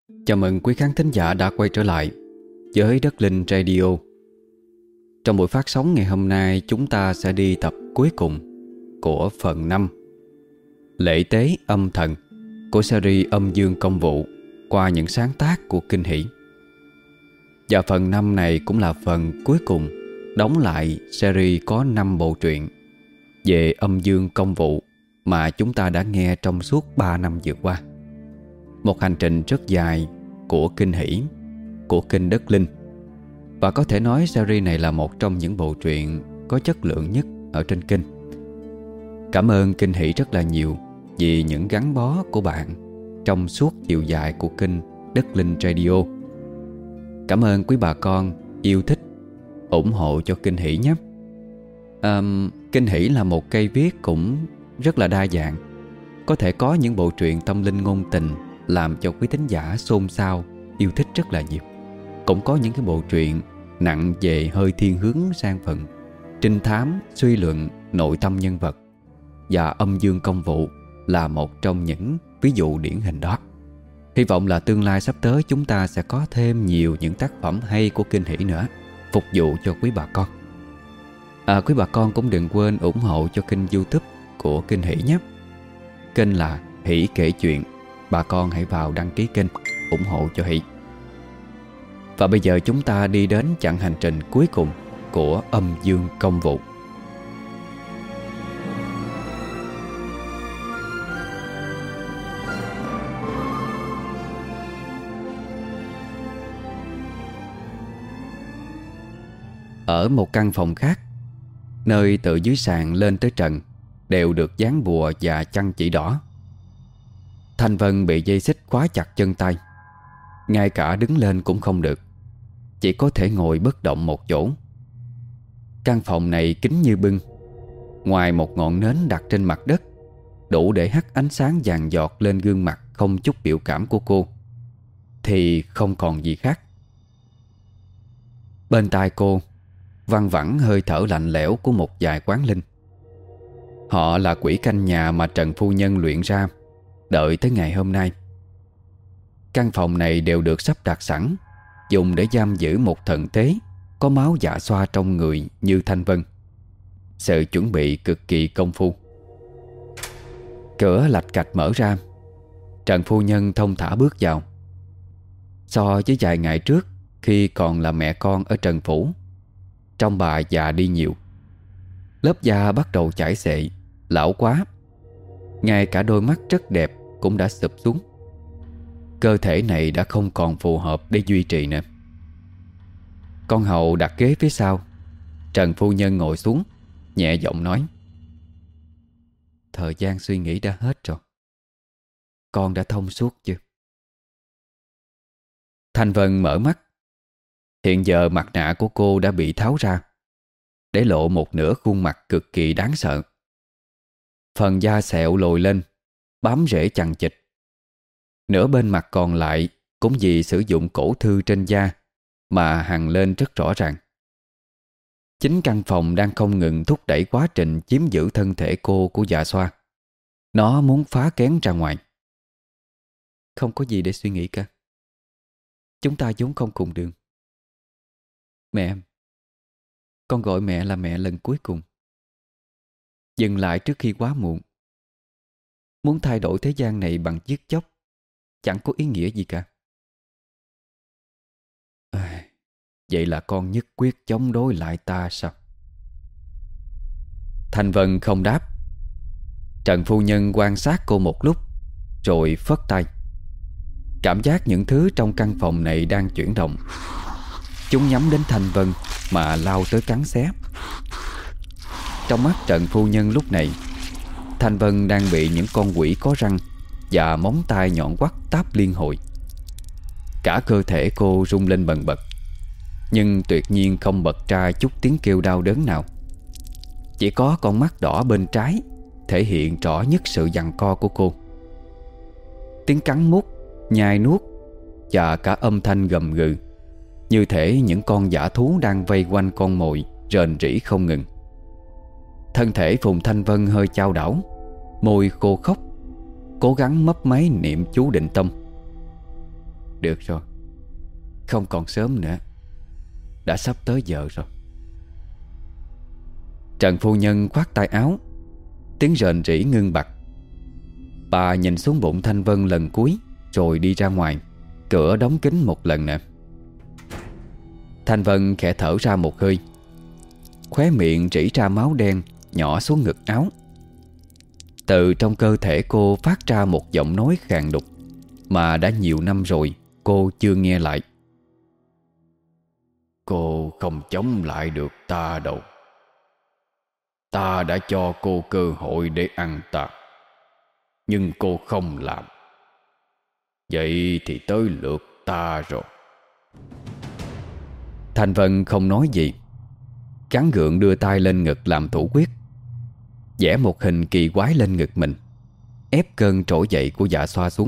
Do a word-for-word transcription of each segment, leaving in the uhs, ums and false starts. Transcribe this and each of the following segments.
Chào mừng quý khán thính giả đã quay trở lại với Đất Linh Radio. Trong buổi phát sóng ngày hôm nay, chúng ta sẽ đi tập cuối cùng của phần năm Lễ tế âm thần của series Âm Dương Công Vụ qua những sáng tác của Kinh Hỷ. Và phần năm này cũng là phần cuối cùng đóng lại series có năm bộ truyện về Âm Dương Công Vụ mà chúng ta đã nghe trong suốt ba năm vừa qua. Một hành trình rất dài của Kinh Hỷ, của Kinh Đất Linh. Và có thể nói series này là một trong những bộ truyện có chất lượng nhất ở trên kênh. Cảm ơn Kinh Hỷ rất là nhiều vì những gắn bó của bạn trong suốt chiều dài của kênh Đất Linh Radio. Cảm ơn quý bà con yêu thích, ủng hộ cho Kinh Hỷ nhé. à, Kinh Hỷ là một cây viết cũng rất là đa dạng. Có thể có những bộ truyện tâm linh ngôn tình làm cho quý thính giả xôn xao, yêu thích rất là nhiều. Cũng có những cái bộ truyện nặng về hơi thiên hướng sang phần trinh thám, suy luận, nội tâm nhân vật. Và Âm Dương Công Vụ là một trong những ví dụ điển hình đó. Hy vọng là tương lai sắp tới chúng ta sẽ có thêm nhiều những tác phẩm hay của Kinh Hỷ nữa, phục vụ cho quý bà con. à, Quý bà con cũng đừng quên ủng hộ cho kênh YouTube của Kinh Hỷ nhé. Kênh là Hỷ Kể Chuyện. Bà con hãy vào đăng ký kênh, ủng hộ cho Hỷ. Và bây giờ chúng ta đi đến chặng hành trình cuối cùng của Âm Dương Công Vụ. Ở một căn phòng khác, nơi từ dưới sàn lên tới trần đều được dán bùa và chăn chỉ đỏ. Thanh Vân bị dây xích khóa chặt chân tay, ngay cả đứng lên cũng không được, chỉ có thể ngồi bất động một chỗ. Căn phòng này kín như bưng. Ngoài một ngọn nến đặt trên mặt đất, đủ để hắt ánh sáng vàng giọt lên gương mặt không chút biểu cảm của cô, thì không còn gì khác. Bên tai cô văng vẳng hơi thở lạnh lẽo của một vài quán linh. Họ là quỷ canh nhà mà Trần phu nhân luyện ra, đợi tới ngày hôm nay. Căn phòng này đều được sắp đặt sẵn, dùng để giam giữ một thần tế có máu dạ xoa trong người như Thanh Vân. Sự chuẩn bị cực kỳ công phu. Cửa lạch cạch mở ra, Trần phu nhân thông thả bước vào. So với vài ngày trước khi còn là mẹ con ở Trần phủ, trông bà già đi nhiều. Lớp da bắt đầu chảy xệ, lão quá. Ngay cả đôi mắt rất đẹp cũng đã sụp xuống. Cơ thể này đã không còn phù hợp để duy trì nữa. Con hầu đặt ghế phía sau. Trần phu nhân ngồi xuống, nhẹ giọng nói: "Thời gian suy nghĩ đã hết rồi. Con đã thông suốt chưa?" Thanh Vân mở mắt. Hiện giờ mặt nạ của cô đã bị tháo ra, để lộ một nửa khuôn mặt cực kỳ đáng sợ. Phần da sẹo lồi lên, bám rễ chằng chịt. Nửa bên mặt còn lại cũng vì sử dụng cổ thư trên da mà hằn lên rất rõ ràng. Chính căn phòng đang không ngừng thúc đẩy quá trình chiếm giữ thân thể cô của dạ xoa. Nó muốn phá kén ra ngoài. Không có gì để suy nghĩ cả. Chúng ta vốn không cùng đường. Mẹ em, con gọi mẹ là mẹ lần cuối cùng. Dừng lại trước khi quá muộn. Muốn thay đổi thế gian này bằng giết chóc chẳng có ý nghĩa gì cả. À, vậy là con nhất quyết chống đối lại ta sao? Thanh Vân không đáp. Trần phu nhân quan sát cô một lúc rồi phất tay. Cảm giác những thứ trong căn phòng này đang chuyển động. Chúng nhắm đến Thanh Vân mà lao tới cắn xé. Trong mắt Trần phu nhân lúc này, Thanh Vân đang bị những con quỷ có răng và móng tay nhọn quắt táp liên hồi. Cả cơ thể cô rung lên bần bật, nhưng tuyệt nhiên không bật ra chút tiếng kêu đau đớn nào. Chỉ có con mắt đỏ bên trái thể hiện rõ nhất sự giằng co của cô. Tiếng cắn mút, nhai nuốt và cả âm thanh gầm gừ, như thể những con dã thú đang vây quanh con mồi rền rĩ không ngừng. Thân thể Phùng Thanh Vân hơi chao đảo, môi khô khốc, cố gắng mấp máy niệm chú định tâm. Được rồi, không còn sớm nữa, đã sắp tới giờ rồi. Trần phu nhân khoác tay áo, tiếng rền rĩ ngưng bặt. Bà nhìn xuống bụng Thanh Vân lần cuối rồi đi ra ngoài, cửa đóng kín một lần nữa. Thanh Vân khẽ thở ra một hơi, khóe miệng rỉ ra máu đen nhỏ xuống ngực áo. Từ trong cơ thể cô phát ra một giọng nói khàn đục mà đã nhiều năm rồi cô chưa nghe lại. Cô không chống lại được ta đâu. Ta đã cho cô cơ hội để ăn ta, nhưng cô không làm. Vậy thì tới lượt ta rồi. Thanh Vân không nói gì, gắng gượng đưa tay lên ngực làm thủ quyết, vẽ một hình kỳ quái lên ngực mình, ép cơn trỗi dậy của Dạ Xoa xuống.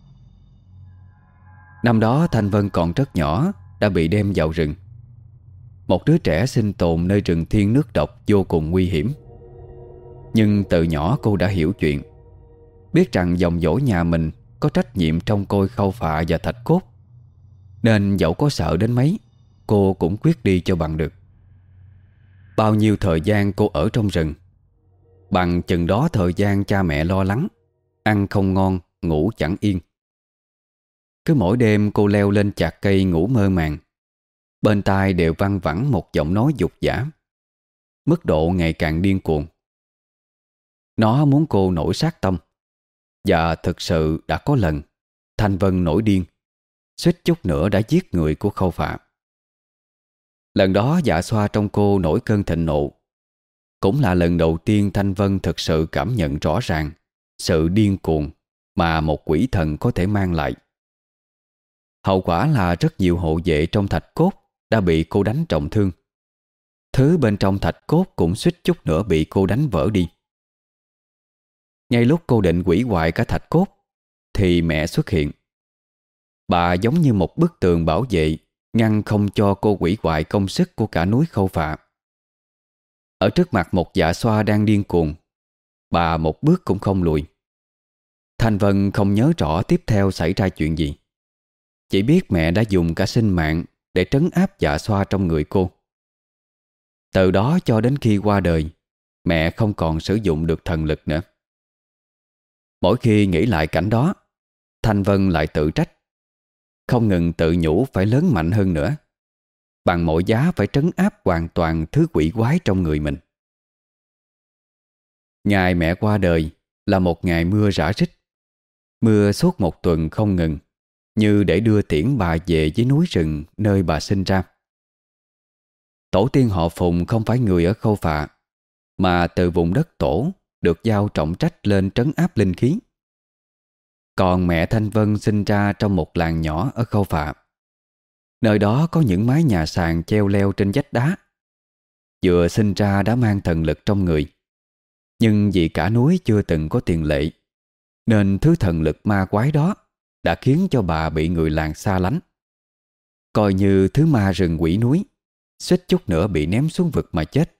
Năm đó Thanh Vân còn rất nhỏ, đã bị đem vào rừng. Một đứa trẻ sinh tồn nơi rừng thiên nước độc vô cùng nguy hiểm. Nhưng từ nhỏ cô đã hiểu chuyện, biết rằng dòng dõi nhà mình có trách nhiệm trông coi khâu phạ và thạch cốt, nên dẫu có sợ đến mấy, cô cũng quyết đi cho bằng được. Bao nhiêu thời gian cô ở trong rừng, bằng chừng đó thời gian cha mẹ lo lắng, ăn không ngon, ngủ chẳng yên. Cứ mỗi đêm cô leo lên chạc cây ngủ mơ màng, bên tai đều văng vẳng một giọng nói dục dã, mức độ ngày càng điên cuồng. Nó muốn cô nổi sát tâm. Và thực sự đã có lần Thanh Vân nổi điên, suýt chút nữa đã giết người của khâu phạ. Lần đó Dạ Xoa trong cô nổi cơn thịnh nộ, cũng là lần đầu tiên Thanh Vân thực sự cảm nhận rõ ràng sự điên cuồng mà một quỷ thần có thể mang lại. Hậu quả là rất nhiều hộ vệ trong thạch cốt đã bị cô đánh trọng thương. Thứ bên trong thạch cốt cũng suýt chút nữa bị cô đánh vỡ đi. Ngay lúc cô định hủy hoại cả thạch cốt thì mẹ xuất hiện. Bà giống như một bức tường bảo vệ, ngăn không cho cô hủy hoại công sức của cả núi khâu phạ. Ở trước mặt một Dạ Xoa đang điên cuồng, bà một bước cũng không lùi. Thanh Vân không nhớ rõ tiếp theo xảy ra chuyện gì, chỉ biết mẹ đã dùng cả sinh mạng để trấn áp Dạ Xoa trong người cô. Từ đó cho đến khi qua đời, mẹ không còn sử dụng được thần lực nữa. Mỗi khi nghĩ lại cảnh đó, Thanh Vân lại tự trách, không ngừng tự nhủ phải lớn mạnh hơn nữa, bằng mọi giá phải trấn áp hoàn toàn thứ quỷ quái trong người mình. Ngày mẹ qua đời là một ngày mưa rả rích. Mưa suốt một tuần không ngừng, như để đưa tiễn bà về với núi rừng nơi bà sinh ra. Tổ tiên họ Phùng không phải người ở khâu phạ, mà từ vùng đất tổ được giao trọng trách lên trấn áp linh khí. Còn mẹ Thanh Vân sinh ra trong một làng nhỏ ở khâu phạ. Nơi đó có những mái nhà sàn treo leo trên vách đá. Vừa sinh ra đã mang thần lực trong người, nhưng vì cả núi chưa từng có tiền lệ, nên thứ thần lực ma quái đó đã khiến cho bà bị người làng xa lánh, coi như thứ ma rừng quỷ núi, suýt chút nữa bị ném xuống vực mà chết.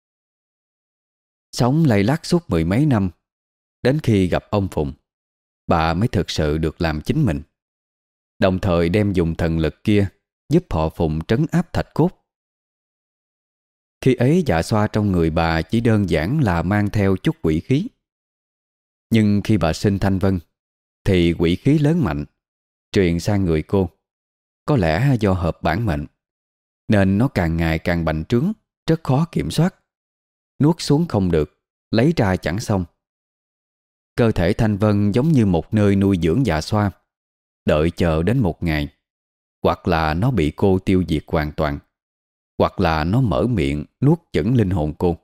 Sống lay lắt suốt mười mấy năm, đến khi gặp ông Phùng, bà mới thực sự được làm chính mình, đồng thời đem dùng thần lực kia giúp họ Phùng trấn áp thạch cốt. Khi ấy Dạ Xoa trong người bà chỉ đơn giản là mang theo chút quỷ khí. Nhưng khi bà sinh Thanh Vân thì quỷ khí lớn mạnh, truyền sang người cô. Có lẽ do hợp bản mệnh, nên nó càng ngày càng bành trướng, rất khó kiểm soát. Nuốt xuống không được, lấy ra chẳng xong. Cơ thể Thanh Vân giống như một nơi nuôi dưỡng Dạ Xoa, đợi chờ đến một ngày, hoặc là nó bị cô tiêu diệt hoàn toàn, hoặc là nó mở miệng nuốt chửng linh hồn cô.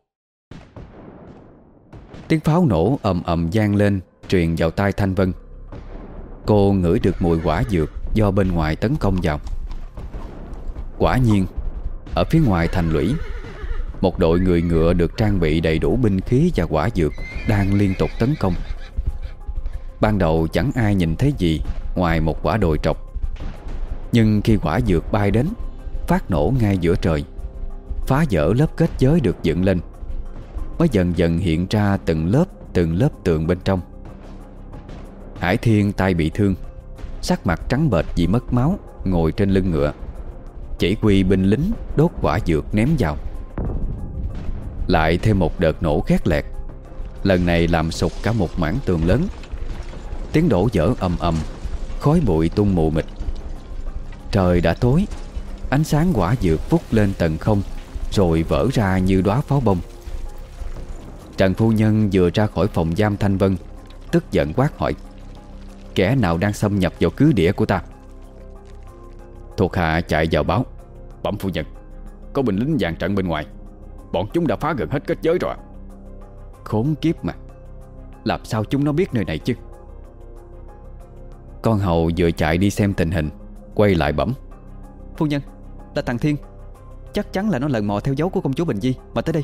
Tiếng pháo nổ ầm ầm vang lên, truyền vào tai Thanh Vân. Cô ngửi được mùi hỏa dược do bên ngoài tấn công vào. Quả nhiên, ở phía ngoài thành lũy, một đội người ngựa được trang bị đầy đủ binh khí và hỏa dược đang liên tục tấn công. Ban đầu chẳng ai nhìn thấy gì ngoài một quả đồi trọc. Nhưng khi hỏa dược bay đến, phát nổ ngay giữa trời, phá vỡ lớp kết giới được dựng lên, mới dần dần hiện ra từng lớp từng lớp tường bên trong. Hải Thiên tay bị thương, sắc mặt trắng bệch vì mất máu, ngồi trên lưng ngựa, chỉ huy binh lính đốt quả dược ném vào. Lại thêm một đợt nổ khét lẹt, lần này làm sụp cả một mảng tường lớn. Tiếng đổ vỡ ầm ầm, khói bụi tung mù mịt. Trời đã tối, ánh sáng quả dược vút lên tầng không, rồi vỡ ra như đóa pháo bông. Trần phu nhân vừa ra khỏi phòng giam Thanh Vân, tức giận quát hỏi: kẻ nào đang xâm nhập vào cứ địa của ta? Thuộc hạ chạy vào báo: bẩm phu nhân, có binh lính dàn trận bên ngoài, bọn chúng đã phá gần hết kết giới rồi. Khốn kiếp mà, làm sao chúng nó biết nơi này chứ? Con hầu vừa chạy đi xem tình hình, quay lại bẩm: phu nhân, là thằng Thiên. Chắc chắn là nó lần mò theo dấu của công chúa Bình Di mà tới đây.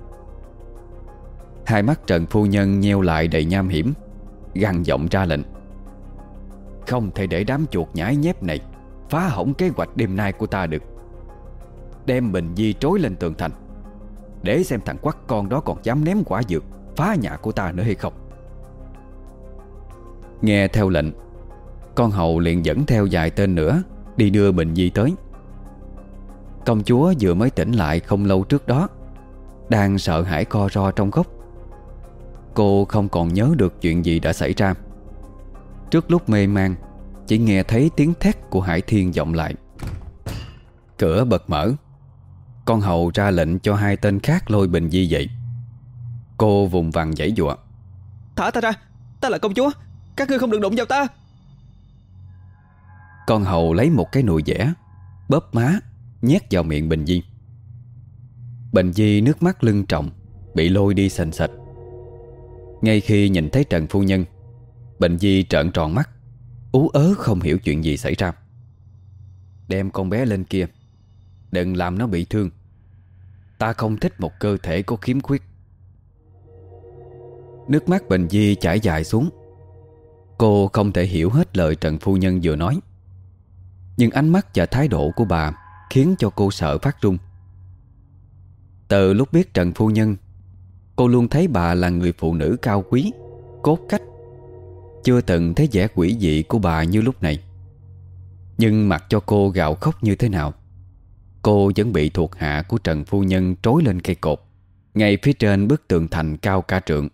Hai mắt Trần phu nhân nheo lại đầy nham hiểm, gằn giọng ra lệnh: không thể để đám chuột nhãi nhép này phá hỏng kế hoạch đêm nay của ta được. Đem Bình Di trối lên tường thành, để xem thằng quắt con đó còn dám ném quả dược phá nhà của ta nữa hay không. Nghe theo lệnh, con hầu liền dẫn theo vài tên nữa đi đưa Bình Di tới. Công chúa vừa mới tỉnh lại không lâu trước đó, đang sợ hãi co ro trong góc. Cô không còn nhớ được chuyện gì đã xảy ra. Trước lúc mê man, chỉ nghe thấy tiếng thét của Hải Thiên vọng lại. Cửa bật mở, con hầu ra lệnh cho hai tên khác lôi Bình Di dậy. Cô vùng vằng giãy giụa: thả ta ra, ta là công chúa, các ngươi không được đụng vào ta. Con hầu lấy một cái nồi dẻ, bóp má, nhét vào miệng Bình Di. Bình Di nước mắt lưng tròng, bị lôi đi sành sạch. Ngay khi nhìn thấy Trần phu nhân, Bình Di trợn tròn mắt, ú ớ không hiểu chuyện gì xảy ra. Đem con bé lên kia, đừng làm nó bị thương. Ta không thích một cơ thể có khiếm khuyết. Nước mắt Bình Di chảy dài xuống. Cô không thể hiểu hết lời Trần phu nhân vừa nói, nhưng ánh mắt và thái độ của bà khiến cho cô sợ phát run. Từ lúc biết Trần phu nhân, cô luôn thấy bà là người phụ nữ cao quý, cốt cách. Chưa từng thấy vẻ quỷ dị của bà như lúc này. Nhưng mặc cho cô gào khóc như thế nào, cô vẫn bị thuộc hạ của Trần phu nhân trối lên cây cột, ngay phía trên bức tường thành cao cả trượng.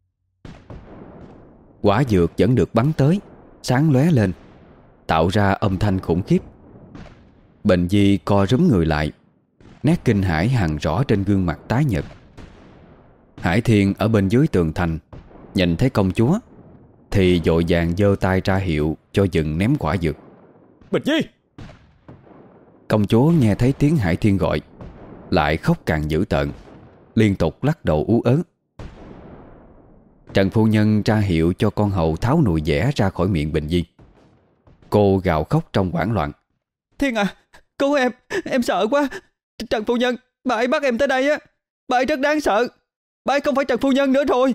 Quả dược vẫn được bắn tới, sáng lóe lên, tạo ra âm thanh khủng khiếp. Bình Di co rúm người lại, nét kinh hãi hằn rõ trên gương mặt tái nhợt. Hải Thiên ở bên dưới tường thành nhìn thấy công chúa thì vội vàng giơ tay ra hiệu cho dừng ném quả dược. Bình Di! Công chúa nghe thấy tiếng Hải Thiên gọi, lại khóc càng dữ tợn, liên tục lắc đầu ú ớ. Trần phu nhân ra hiệu cho con hầu tháo nùi dẻ ra khỏi miệng Bình Di. Cô gào khóc trong hoảng loạn: Thiên à, cứu em, em sợ quá. Trần phu nhân, bà ấy bắt em tới đây á. Bà ấy rất đáng sợ. Bà ấy không phải Trần phu nhân nữa rồi.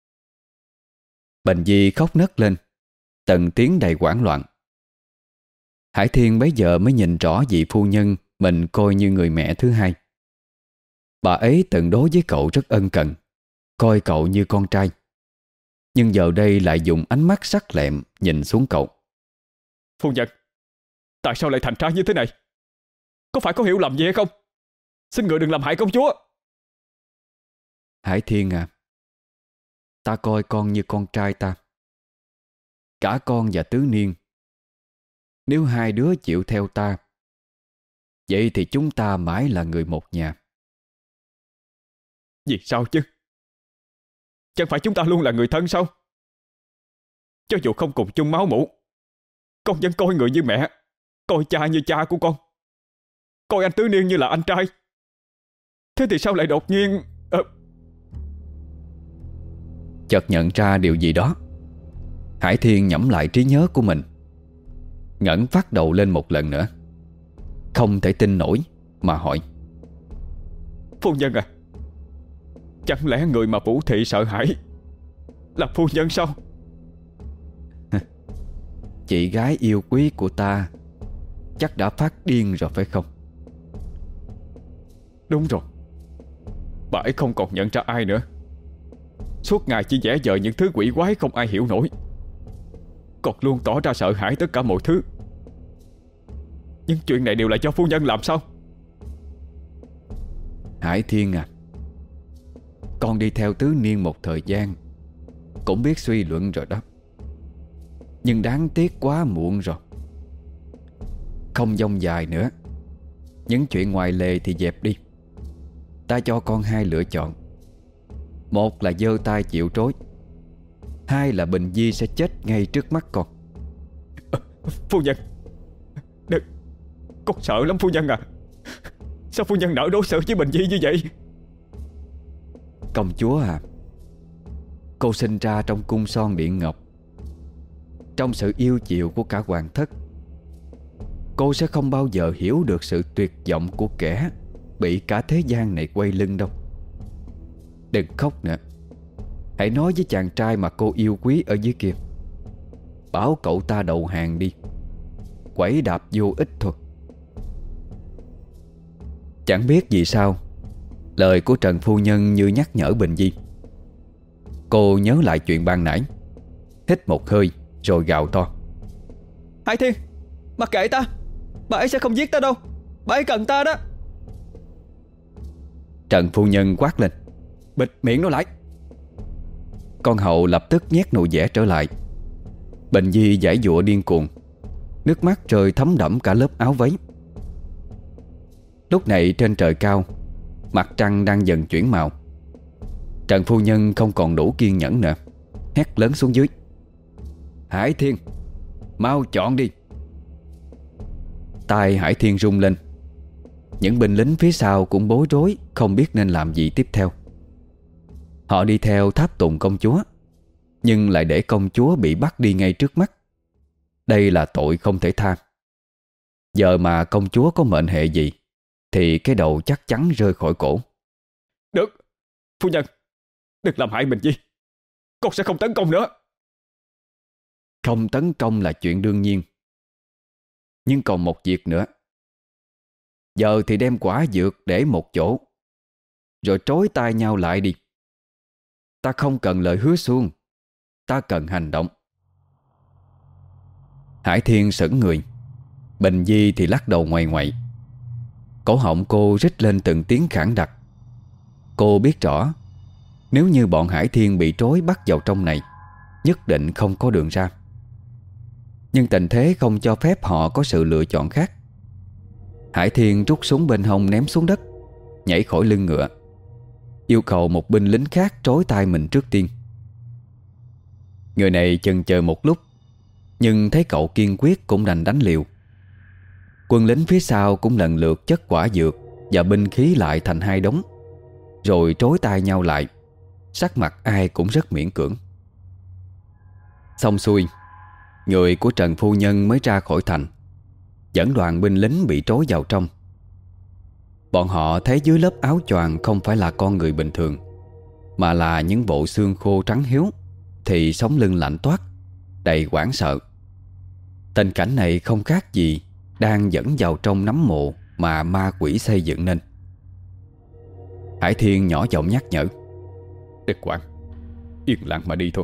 Bình Di khóc nấc lên, từng tiếng đầy hoảng loạn. Hải Thiên bấy giờ mới nhìn rõ vị phu nhân mình coi như người mẹ thứ hai. Bà ấy từng đối với cậu rất ân cần, coi cậu như con trai, nhưng giờ đây lại dùng ánh mắt sắc lẹm nhìn xuống cậu. Phu nhân, tại sao lại thành ra như thế này? Có phải có hiểu lầm gì hay không? Xin người đừng làm hại công chúa. Hải Thiên à, ta coi con như con trai ta, cả con và Tứ Niên. Nếu hai đứa chịu theo ta, vậy thì chúng ta mãi là người một nhà. Vì sao chứ? Chẳng phải chúng ta luôn là người thân sao? Cho dù không cùng chung máu mủ, con vẫn coi người như mẹ, coi cha như cha của con, coi anh Tứ Niên như là anh trai. Thế thì sao lại đột nhiên... À... Chợt nhận ra điều gì đó, Hải Thiên nhẩm lại trí nhớ của mình, ngẩng phát đầu lên một lần nữa, không thể tin nổi mà hỏi: Phu nhân à, chẳng lẽ người mà Vũ Thị sợ hãi là phu nhân sao? Chị gái yêu quý của ta chắc đã phát điên rồi phải không? Đúng rồi, bà ấy không còn nhận ra ai nữa. Suốt ngày chỉ vẽ vời những thứ quỷ quái không ai hiểu nổi. còn luôn tỏ ra sợ hãi tất cả mọi thứ. Nhưng chuyện này đều là do phu nhân làm sao? Hải Thiên à, con đi theo Tứ Niên một thời gian cũng biết suy luận rồi đó. Nhưng đáng tiếc quá muộn rồi. Không dông dài nữa. Những chuyện ngoài lề thì dẹp đi. Ta cho con hai lựa chọn. Một là giơ tay chịu trói, hai là Bình Di sẽ chết ngay trước mắt con. à, Phu nhân, đừng, con sợ lắm phu nhân à. Sao phu nhân nỡ đối xử với Bình Di như vậy? Công chúa à, cô sinh ra trong cung son điện ngọc, trong sự yêu chiều của cả hoàng thất. Cô sẽ không bao giờ hiểu được sự tuyệt vọng của kẻ bị cả thế gian này quay lưng đâu. Đừng khóc nữa. Hãy nói với chàng trai mà cô yêu quý ở dưới kia, bảo cậu ta đầu hàng đi. Quẩy đạp vô ích thôi. Chẳng biết vì sao lời của Trần phu nhân như nhắc nhở Bình Di. Cô nhớ lại chuyện ban nãy, hít một hơi rồi gào to: Hải Thiên, mặc kệ ta, bà ấy sẽ không giết ta đâu. Bà ấy cần ta đó. Trần phu nhân quát lên: Bịt miệng nó lại. Con hậu lập tức nhét nụ vẻ trở lại. Bình Di giãy giụa điên cuồng, nước mắt rơi thấm đẫm cả lớp áo váy. Lúc này trên trời cao, mặt trăng đang dần chuyển màu. Trần phu nhân không còn đủ kiên nhẫn nữa, hét lớn xuống dưới: Hải Thiên, mau chọn đi. Tai Hải Thiên rung lên. Những binh lính phía sau cũng bối rối, không biết nên làm gì tiếp theo. Họ đi theo tháp tùng công chúa, nhưng lại để công chúa bị bắt đi ngay trước mắt. Đây là tội không thể tha. Giờ mà công chúa có mệnh hệ gì thì cái đầu chắc chắn rơi khỏi cổ. Được, phu nhân, đừng làm hại mình Di. Con sẽ không tấn công nữa. Không tấn công là chuyện đương nhiên. Nhưng còn một việc nữa. Giờ thì đem quả dược để một chỗ, rồi trói tay nhau lại đi. Ta không cần lời hứa suông, ta cần hành động. Hải Thiên sững người. Bình Di thì lắc đầu ngoại ngoại. Cổ họng cô rít lên từng tiếng khản đặc. Cô biết rõ, nếu như bọn Hải Thiên bị trói bắt vào trong này, nhất định không có đường ra. Nhưng tình thế không cho phép họ có sự lựa chọn khác. Hải Thiên rút súng bên hông ném xuống đất, nhảy khỏi lưng ngựa, yêu cầu một binh lính khác trói tay mình trước tiên. Người này chần chờ một lúc, nhưng thấy cậu kiên quyết cũng đành đánh liều. Quân lính phía sau cũng lần lượt chất quả dược và binh khí lại thành hai đống, rồi trói tay nhau lại. Sắc mặt ai cũng rất miễn cưỡng. Xong xuôi, người của Trần phu nhân mới ra khỏi thành, dẫn đoàn binh lính bị trói vào trong. Bọn họ thấy dưới lớp áo choàng không phải là con người bình thường, mà là những bộ xương khô trắng hiếu, thì sống lưng lạnh toát, đầy hoảng sợ. Tình cảnh này không khác gì đang dẫn vào trong nấm mộ mà ma quỷ xây dựng nên. Hải Thiên nhỏ giọng nhắc nhở: Đừng quản, yên lặng mà đi thôi.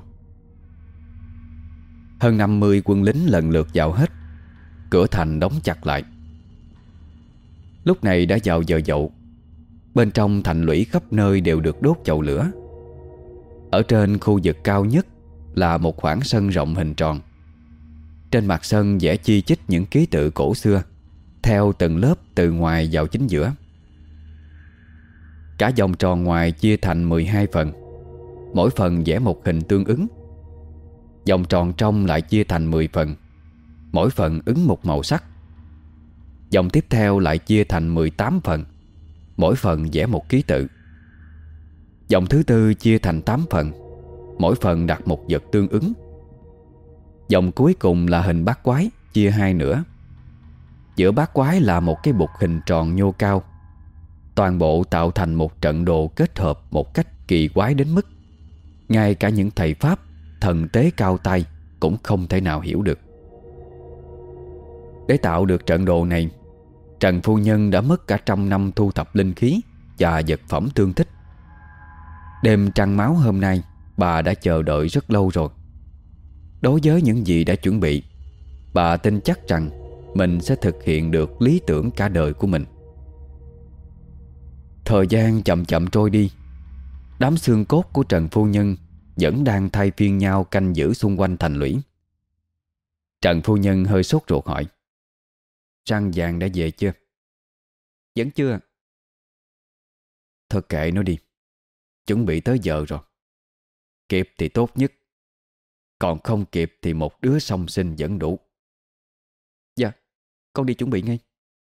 Hơn năm mươi quân lính lần lượt vào hết. Cửa thành đóng chặt lại. Lúc này đã vào giờ dậu. Bên trong thành lũy khắp nơi đều được đốt chậu lửa. Ở trên khu vực cao nhất là một khoảng sân rộng hình tròn. Trên mặt sân vẽ chi chít những ký tự cổ xưa, theo từng lớp từ ngoài vào chính giữa. Cả vòng tròn ngoài chia thành mười hai phần, mỗi phần vẽ một hình tương ứng. Vòng tròn trong lại chia thành mười phần, mỗi phần ứng một màu sắc. Vòng tiếp theo lại chia thành mười tám phần, mỗi phần vẽ một ký tự. Vòng thứ tư chia thành tám phần, mỗi phần đặt một vật tương ứng. Vòng cuối cùng là hình bát quái, chia hai nửa. Giữa bát quái là một cái bục hình tròn nhô cao. Toàn bộ tạo thành một trận đồ kết hợp một cách kỳ quái đến mức ngay cả những thầy pháp, thần tế cao tay cũng không thể nào hiểu được. Để tạo được trận đồ này, Trần phu nhân đã mất cả trăm năm thu thập linh khí và vật phẩm tương thích. Đêm trăng máu hôm nay, bà đã chờ đợi rất lâu rồi. Đối với những gì đã chuẩn bị, bà tin chắc rằng mình sẽ thực hiện được lý tưởng cả đời của mình. Thời gian chậm chậm trôi đi. Đám xương cốt của Trần phu nhân vẫn đang thay phiên nhau canh giữ xung quanh thành lũy. Trần phu nhân hơi sốt ruột hỏi: Răng vàng đã về chưa? Vẫn chưa. Thôi kệ nó đi, chuẩn bị tới giờ rồi. Kịp thì tốt nhất, còn không kịp thì một đứa song sinh vẫn đủ. Dạ, con đi chuẩn bị ngay.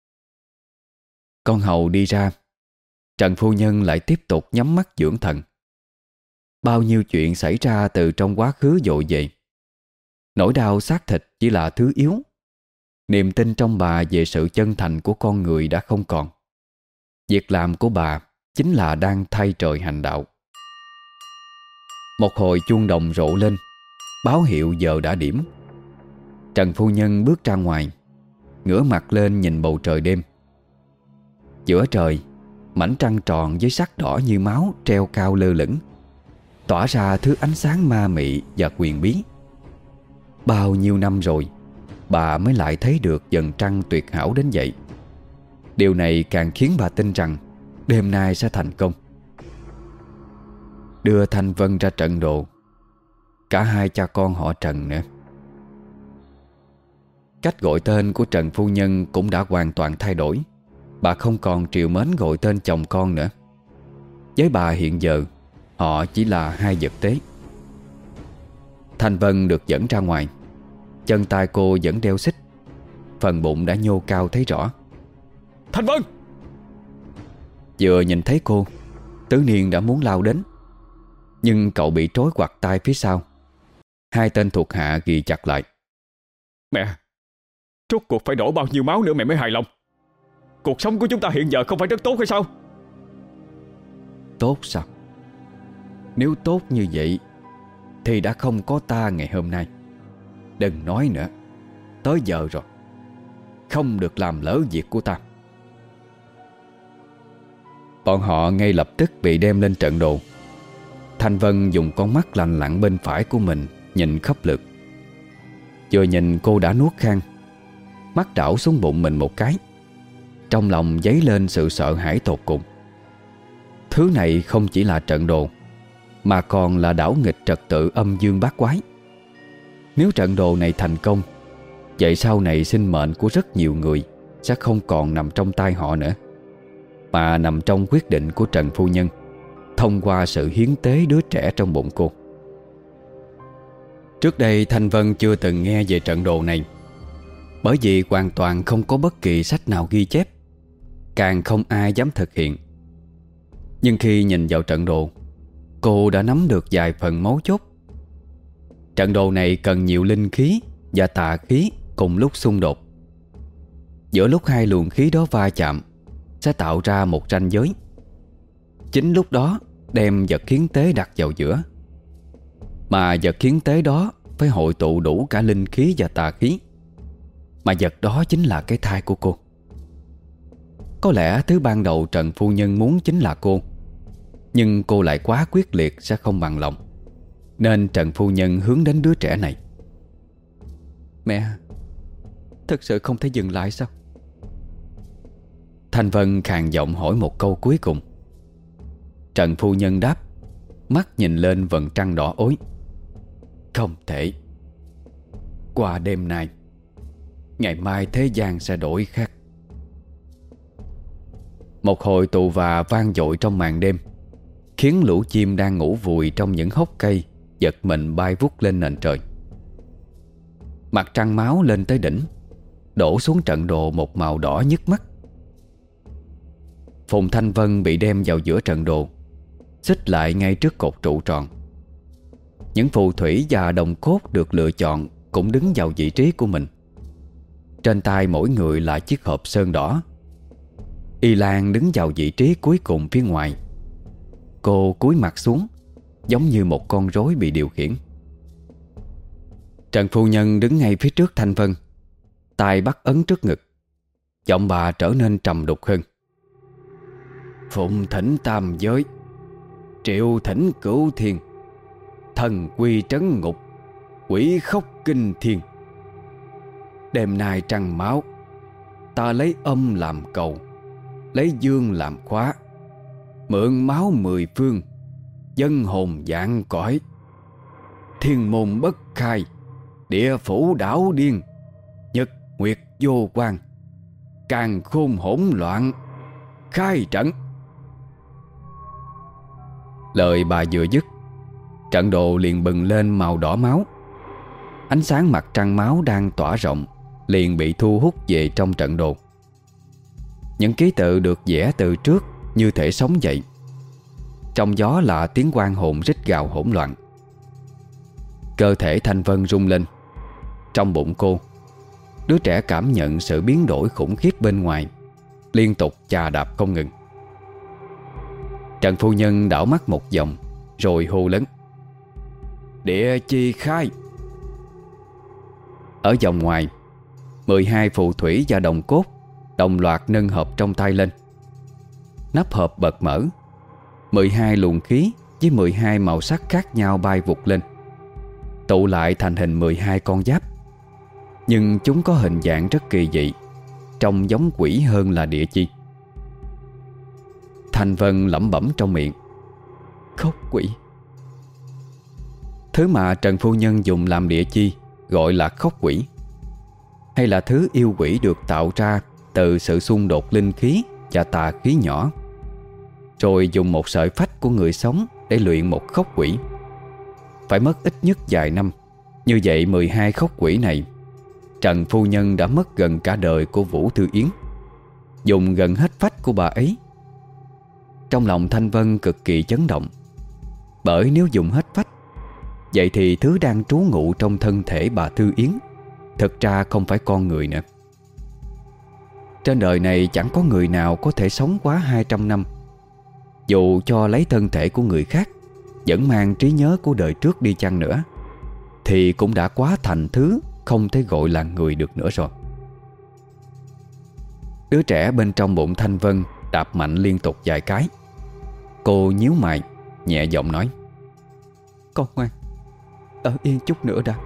Con hầu đi ra, Trần phu nhân lại tiếp tục nhắm mắt dưỡng thần. Bao nhiêu chuyện xảy ra từ trong quá khứ dội về. Nỗi đau xác thịt chỉ là thứ yếu. Niềm tin trong bà về sự chân thành của con người đã không còn. Việc làm của bà chính là đang thay trời hành đạo. Một hồi chuông đồng rộ lên, báo hiệu giờ đã điểm. Trần phu nhân bước ra ngoài, ngửa mặt lên nhìn bầu trời đêm. Giữa trời, mảnh trăng tròn với sắc đỏ như máu treo cao lơ lửng, tỏa ra thứ ánh sáng ma mị và quyền bí. Bao nhiêu năm rồi, bà mới lại thấy được vầng trăng tuyệt hảo đến vậy. Điều này càng khiến bà tin rằng đêm nay sẽ thành công. Đưa Thanh Vân ra trận đồ, cả hai cha con họ Trần nữa. Cách gọi tên của Trần phu nhân cũng đã hoàn toàn thay đổi. Bà không còn trìu mến gọi tên chồng con nữa. Với bà hiện giờ, họ chỉ là hai vật tế. Thanh Vân được dẫn ra ngoài. Chân tay cô vẫn đeo xích, phần bụng đã nhô cao thấy rõ. Thanh Vân! Vừa nhìn thấy cô, Tứ Niên đã muốn lao đến, nhưng cậu bị trói quặt tay phía sau. Hai tên thuộc hạ ghi chặt lại. Mẹ, rốt cuộc phải đổ bao nhiêu máu nữa mẹ mới hài lòng? Cuộc sống của chúng ta hiện giờ không phải rất tốt hay sao? Tốt sao? Nếu tốt như vậy thì đã không có ta ngày hôm nay. Đừng nói nữa, tới giờ rồi, không được làm lỡ việc của ta. Bọn họ ngay lập tức bị đem lên trận đồ. Thanh Vân dùng con mắt lành lặn bên phải của mình nhìn khắp lượt. Vừa nhìn cô đã nuốt khang, mắt đảo xuống bụng mình một cái. Trong lòng dấy lên sự sợ hãi tột cùng. Thứ này không chỉ là trận đồ, mà còn là đảo nghịch trật tự âm dương bát quái. Nếu trận đồ này thành công, vậy sau này sinh mệnh của rất nhiều người sẽ không còn nằm trong tay họ nữa, mà nằm trong quyết định của Trần phu nhân, thông qua sự hiến tế đứa trẻ trong bụng cô. Trước đây Thanh Vân chưa từng nghe về trận đồ này, bởi vì hoàn toàn không có bất kỳ sách nào ghi chép, càng không ai dám thực hiện. Nhưng khi nhìn vào trận đồ, cô đã nắm được vài phần mấu chốt. Trận đồ này cần nhiều linh khí và tà khí cùng lúc xung đột. Giữa lúc hai luồng khí đó va chạm sẽ tạo ra một ranh giới. Chính lúc đó đem vật hiến tế đặt vào giữa, mà vật hiến tế đó phải hội tụ đủ cả linh khí và tà khí, mà vật đó chính là cái thai của cô. Có lẽ thứ ban đầu Trần phu nhân muốn chính là cô, nhưng cô lại quá quyết liệt sẽ không bằng lòng, nên Trần phu nhân hướng đến đứa trẻ này. Mẹ, thật sự không thể dừng lại sao? Thanh Vân khàn giọng hỏi một câu cuối cùng. Trần phu nhân đáp, mắt nhìn lên vầng trăng đỏ ối. Không thể. Qua đêm nay, ngày mai thế gian sẽ đổi khác. Một hồi tù và vang dội trong màn đêm, khiến lũ chim đang ngủ vùi trong những hốc cây giật mình bay vút lên nền trời. Mặt trăng máu lên tới đỉnh, đổ xuống trận đồ một màu đỏ nhức mắt. Phùng Thanh Vân bị đem vào giữa trận đồ, xích lại ngay trước cột trụ tròn. Những phù thủy và đồng cốt được lựa chọn cũng đứng vào vị trí của mình. Trên tay mỗi người là chiếc hộp sơn đỏ. Y Lan đứng vào vị trí cuối cùng phía ngoài. Cô cúi mặt xuống, giống như một con rối bị điều khiển. Trần phu nhân đứng ngay phía trước Thanh Vân, tay bắt ấn trước ngực. Giọng bà trở nên trầm đục hơn. Phụng thỉnh tam giới, triệu thỉnh cửu thiên, thần quy trấn ngục, quỷ khóc kinh thiên. Đêm nay trăng máu, ta lấy âm làm cầu, lấy dương làm khóa, mượn máu mười phương, dân hồn vạn cõi. Thiên môn bất khai, địa phủ đảo điên, nhật nguyệt vô quan, càn khôn hỗn loạn, khai trận. Lời bà vừa dứt, trận đồ liền bừng lên màu đỏ máu. Ánh sáng mặt trăng máu đang tỏa rộng liền bị thu hút về trong trận đồ. Những ký tự được vẽ từ trước như thể sống dậy. Trong gió là tiếng oan hồn rít gào hỗn loạn. Cơ thể Thanh Vân rung lên. Trong bụng cô, đứa trẻ cảm nhận sự biến đổi khủng khiếp bên ngoài, liên tục chà đạp không ngừng. Trần phu nhân đảo mắt một vòng rồi hô lớn: địa chi khai. Ở vòng ngoài, mười hai phù thủy và đồng cốt đồng loạt nâng hộp trong tay lên. Nắp hộp bật mở. Mười hai luồng khí với mười hai màu sắc khác nhau bay vụt lên, tụ lại thành hình mười hai con giáp. Nhưng chúng có hình dạng rất kỳ dị, trông giống quỷ hơn là địa chi. Thanh Vân lẩm bẩm trong miệng: khóc quỷ. Thứ mà Trần phu nhân dùng làm địa chi gọi là khóc quỷ, hay là thứ yêu quỷ được tạo ra từ sự xung đột linh khí và tà khí nhỏ, rồi dùng một sợi phách của người sống để luyện một khóc quỷ. Phải mất ít nhất vài năm. Như vậy mười hai khóc quỷ này, Trần phu nhân đã mất gần cả đời của Vũ Thư Yến, dùng gần hết phách của bà ấy. Trong lòng Thanh Vân cực kỳ chấn động. Bởi nếu dùng hết phách, vậy thì thứ đang trú ngụ trong thân thể bà Thư Yến thực ra không phải con người nữa. Trên đời này chẳng có người nào có thể sống quá hai trăm năm. Dù cho lấy thân thể của người khác, vẫn mang trí nhớ của đời trước đi chăng nữa, thì cũng đã quá thành thứ không thể gọi là người được nữa rồi. Đứa trẻ bên trong bụng Thanh Vân đạp mạnh liên tục vài cái. Cô nhíu mày, nhẹ giọng nói: con ngoan, ở yên chút nữa đã.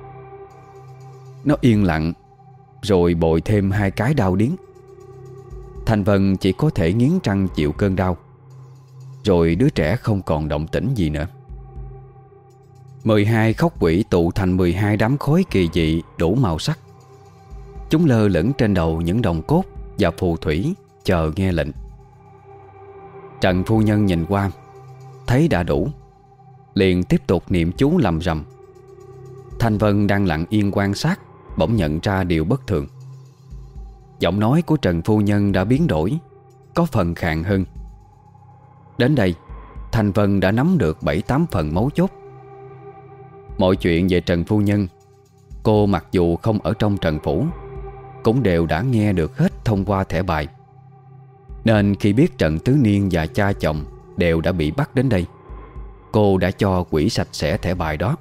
Nó yên lặng, rồi bồi thêm hai cái đau điếng. Thanh Vân chỉ có thể nghiến răng chịu cơn đau. Rồi đứa trẻ không còn động tĩnh gì nữa. Mười hai khóc quỷ tụ thành mười hai đám khói kỳ dị đủ màu sắc. Chúng lơ lửng trên đầu những đồng cốt và phù thủy, chờ nghe lệnh. Trần phu nhân nhìn qua, thấy đã đủ, liền tiếp tục niệm chú lầm rầm. Thanh Vân đang lặng yên quan sát, bỗng nhận ra điều bất thường. Giọng nói của Trần phu nhân đã biến đổi, có phần khàn hơn. Đến đây, Thanh Vân đã nắm được bảy tám phần mấu chốt. Mọi chuyện về Trần phu nhân, cô mặc dù không ở trong Trần phủ, cũng đều đã nghe được hết thông qua thẻ bài. Nên khi biết Trần Tứ Niên và cha chồng đều đã bị bắt đến đây, cô đã cho quỷ sạch sẽ thẻ bài đó.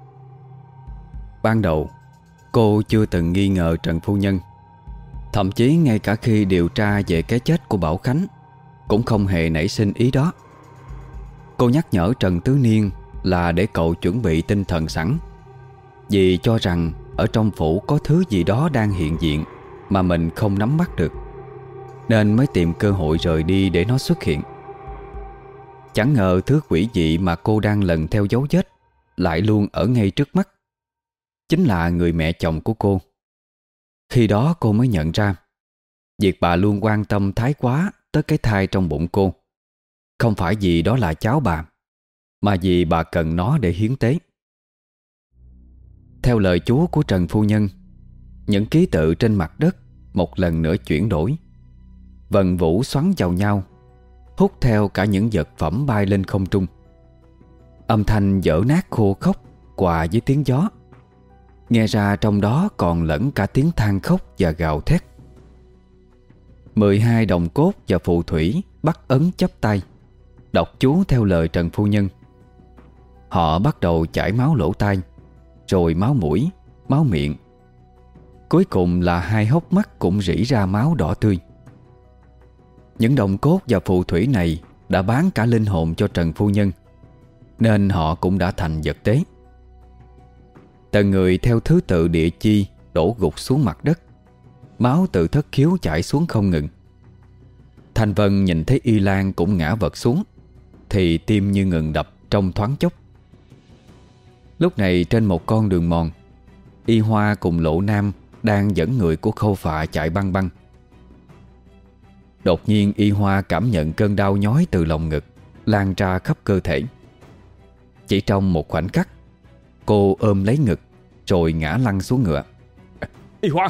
Ban đầu, cô chưa từng nghi ngờ Trần phu nhân. Thậm chí ngay cả khi điều tra về cái chết của Bảo Khánh, cũng không hề nảy sinh ý đó. Cô nhắc nhở Trần Tứ Niên là để cậu chuẩn bị tinh thần sẵn, vì cho rằng ở trong phủ có thứ gì đó đang hiện diện mà mình không nắm bắt được, nên mới tìm cơ hội rời đi để nó xuất hiện. Chẳng ngờ thứ quỷ dị mà cô đang lần theo dấu vết lại luôn ở ngay trước mắt, chính là người mẹ chồng của cô. Khi đó cô mới nhận ra, việc bà luôn quan tâm thái quá tới cái thai trong bụng cô, không phải vì đó là cháu bà, mà vì bà cần nó để hiến tế. Theo lời chú của Trần phu nhân, những ký tự trên mặt đất một lần nữa chuyển đổi, vần vũ xoắn vào nhau, hút theo cả những vật phẩm bay lên không trung. Âm thanh dở nát khô khốc hòa với tiếng gió, nghe ra trong đó còn lẫn cả tiếng than khóc và gào thét. Mười hai đồng cốt và phù thủy bắt ấn chắp tay, đọc chú theo lời Trần phu nhân. Họ bắt đầu chảy máu lỗ tai, rồi máu mũi, máu miệng. Cuối cùng là hai hốc mắt cũng rỉ ra máu đỏ tươi. Những đồng cốt và phù thủy này đã bán cả linh hồn cho Trần phu nhân, nên họ cũng đã thành vật tế. Từng người theo thứ tự địa chi đổ gục xuống mặt đất. Máu từ thất khiếu chảy xuống không ngừng. Thanh Vân nhìn thấy Y Lan cũng ngã vật xuống thì tim như ngừng đập trong thoáng chốc. Lúc này trên một con đường mòn, Y Hoa cùng Lộ Nam đang dẫn người của Khâu Phạ chạy băng băng. Đột nhiên Y Hoa cảm nhận cơn đau nhói từ lồng ngực lan ra khắp cơ thể. Chỉ trong một khoảnh khắc, cô ôm lấy ngực rồi ngã lăn xuống ngựa. Y Hoa!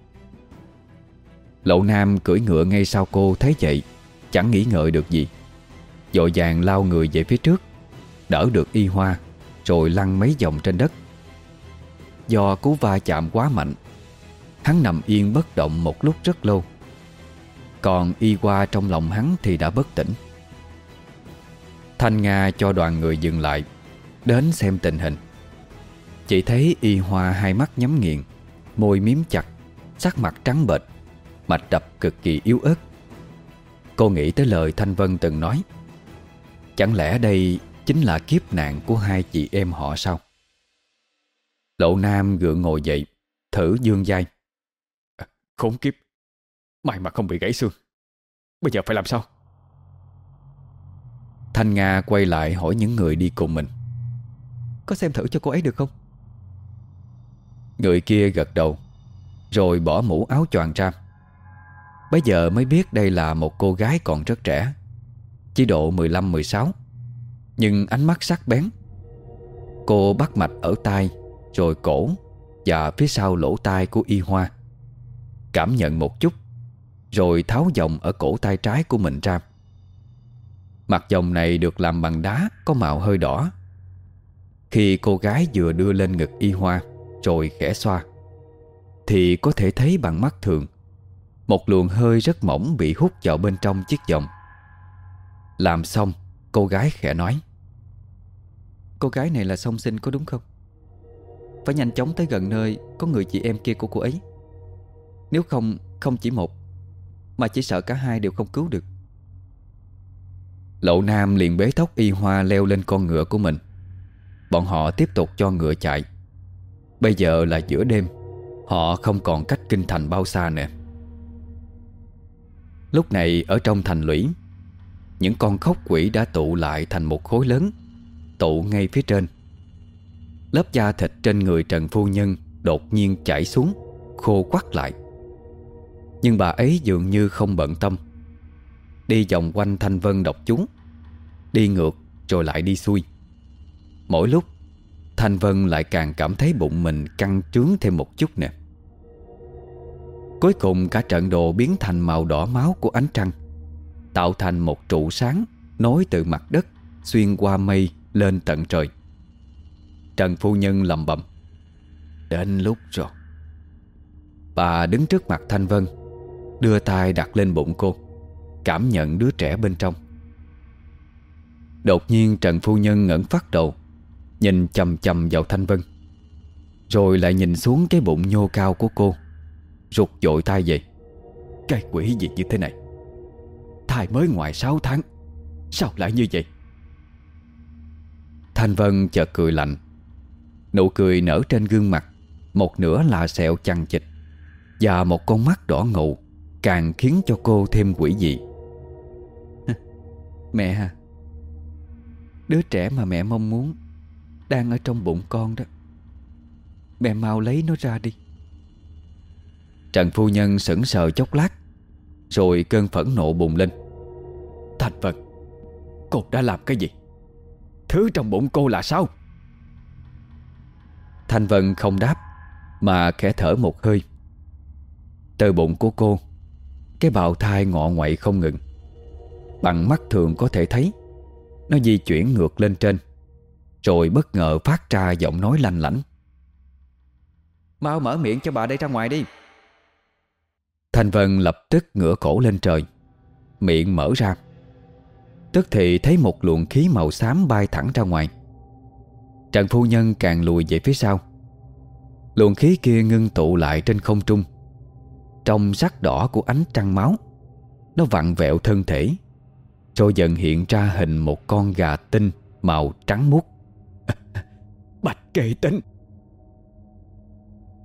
Lộ Nam cưỡi ngựa ngay sau cô thấy vậy, chẳng nghĩ ngợi được gì, vội vàng lao người về phía trước, đỡ được Y Hoa rồi lăn mấy vòng trên đất. Do cú va chạm quá mạnh, hắn nằm yên bất động một lúc rất lâu. Còn Y Hoa trong lòng hắn thì đã bất tỉnh. Thanh Nga cho đoàn người dừng lại, đến xem tình hình. Chỉ thấy Y Hoa hai mắt nhắm nghiền, môi miếm chặt, sắc mặt trắng bệch, mạch đập cực kỳ yếu ớt. Cô nghĩ tới lời Thanh Vân từng nói. Chẳng lẽ đây chính là kiếp nạn của hai chị em họ sao? Lộ Nam gượng ngồi dậy, thử giương vai. À, khốn kiếp, may mà không bị gãy xương. Bây giờ phải làm sao? Thanh Nga quay lại hỏi những người đi cùng mình. Có xem thử cho cô ấy được không? Người kia gật đầu, rồi bỏ mũ áo choàng ra. Bây giờ mới biết đây là một cô gái còn rất trẻ, chỉ độ mười lăm mười sáu, nhưng ánh mắt sắc bén. Cô bắt mạch ở tai, rồi cổ và phía sau lỗ tai của Y Hoa, cảm nhận một chút, rồi tháo vòng ở cổ tay trái của mình ra. Mặt vòng này được làm bằng đá có màu hơi đỏ. Khi cô gái vừa đưa lên ngực Y Hoa rồi khẽ xoa, thì có thể thấy bằng mắt thường một luồng hơi rất mỏng bị hút vào bên trong chiếc vòng. Làm xong, cô gái khẽ nói: Cô gái này là song sinh có đúng không? Phải nhanh chóng tới gần nơi có người chị em kia của cô ấy. Nếu không, không chỉ một, mà chỉ sợ cả hai đều không cứu được. Lộ Nam liền bế tóc Y Hoa leo lên con ngựa của mình. Bọn họ tiếp tục cho ngựa chạy. Bây giờ là giữa đêm, họ không còn cách kinh thành bao xa nữa. Lúc này ở trong thành lũy, những con khóc quỷ đã tụ lại thành một khối lớn, tụ ngay phía trên. Lớp da thịt trên người Trần phu nhân đột nhiên chảy xuống, khô quắt lại. Nhưng bà ấy dường như không bận tâm, đi vòng quanh Thanh Vân đọc chú, đi ngược rồi lại đi xuôi. Mỗi lúc Thanh Vân lại càng cảm thấy bụng mình căng trướng thêm một chút nè. Cuối cùng cả trận đồ biến thành màu đỏ máu của ánh trăng, tạo thành một trụ sáng nối từ mặt đất xuyên qua mây lên tận trời. Trần phu nhân lẩm bẩm: Đến lúc rồi. Bà đứng trước mặt Thanh Vân, đưa tay đặt lên bụng cô, cảm nhận đứa trẻ bên trong. Đột nhiên Trần phu nhân ngẩng phát đầu, nhìn chằm chằm vào Thanh Vân, rồi lại nhìn xuống cái bụng nhô cao của cô, rụt vội tay về. Cái quỷ gì như thế này? Thai mới ngoài sáu tháng, sao lại như vậy? Thanh Vân chợt cười lạnh. Nụ cười nở trên gương mặt, một nửa là sẹo chằng chịt, và một con mắt đỏ ngầu càng khiến cho cô thêm quỷ dị. Mẹ à, đứa trẻ mà mẹ mong muốn đang ở trong bụng con đó. Mẹ mau lấy nó ra đi. Trần phu nhân sững sờ chốc lát, rồi cơn phẫn nộ bùng lên. Thanh Vân, cô đã làm cái gì? Thứ trong bụng cô là sao? Thanh Vân không đáp, mà khẽ thở một hơi. Từ bụng của cô, cái bào thai ngọ nguậy không ngừng. Bằng mắt thường có thể thấy nó di chuyển ngược lên trên, rồi bất ngờ phát ra giọng nói lanh lảnh: Mau mở miệng cho bà đây ra ngoài đi. Thanh Vân lập tức ngửa cổ lên trời, miệng mở ra. Tức thì thấy một luồng khí màu xám bay thẳng ra ngoài. Trần phu nhân càng lùi về phía sau. Luồng khí kia ngưng tụ lại trên không trung. Trong sắc đỏ của ánh trăng máu, nó vặn vẹo thân thể, rồi dần hiện ra hình một con gà tinh màu trắng muốt. Bạch Kê Tinh!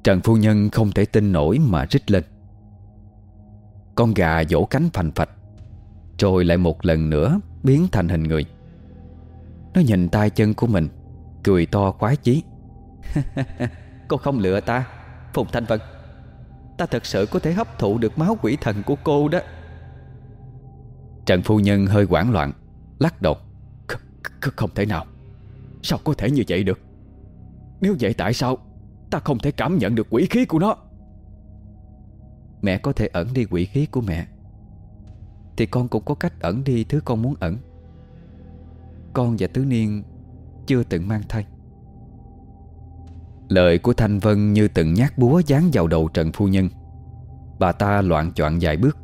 Trần phu nhân không thể tin nổi mà rít lên. Con gà vỗ cánh phành phạch, rồi lại một lần nữa biến thành hình người. Nó nhìn tay chân của mình, cười to khoái chí. Cô không lừa ta, Phùng Thanh Vân. Ta thật sự có thể hấp thụ được máu quỷ thần của cô đó. Trần phu nhân hơi hoảng loạn, lắc đầu. Không thể nào. Sao có thể như vậy được? Nếu vậy tại sao ta không thể cảm nhận được quỷ khí của nó? Mẹ có thể ẩn đi quỷ khí của mẹ, thì con cũng có cách ẩn đi thứ con muốn ẩn. Con và Tứ Niên chưa từng mang thai. Lời của Thanh Vân như từng nhát búa giáng vào đầu Trần phu nhân. Bà ta loạng choạng vài bước.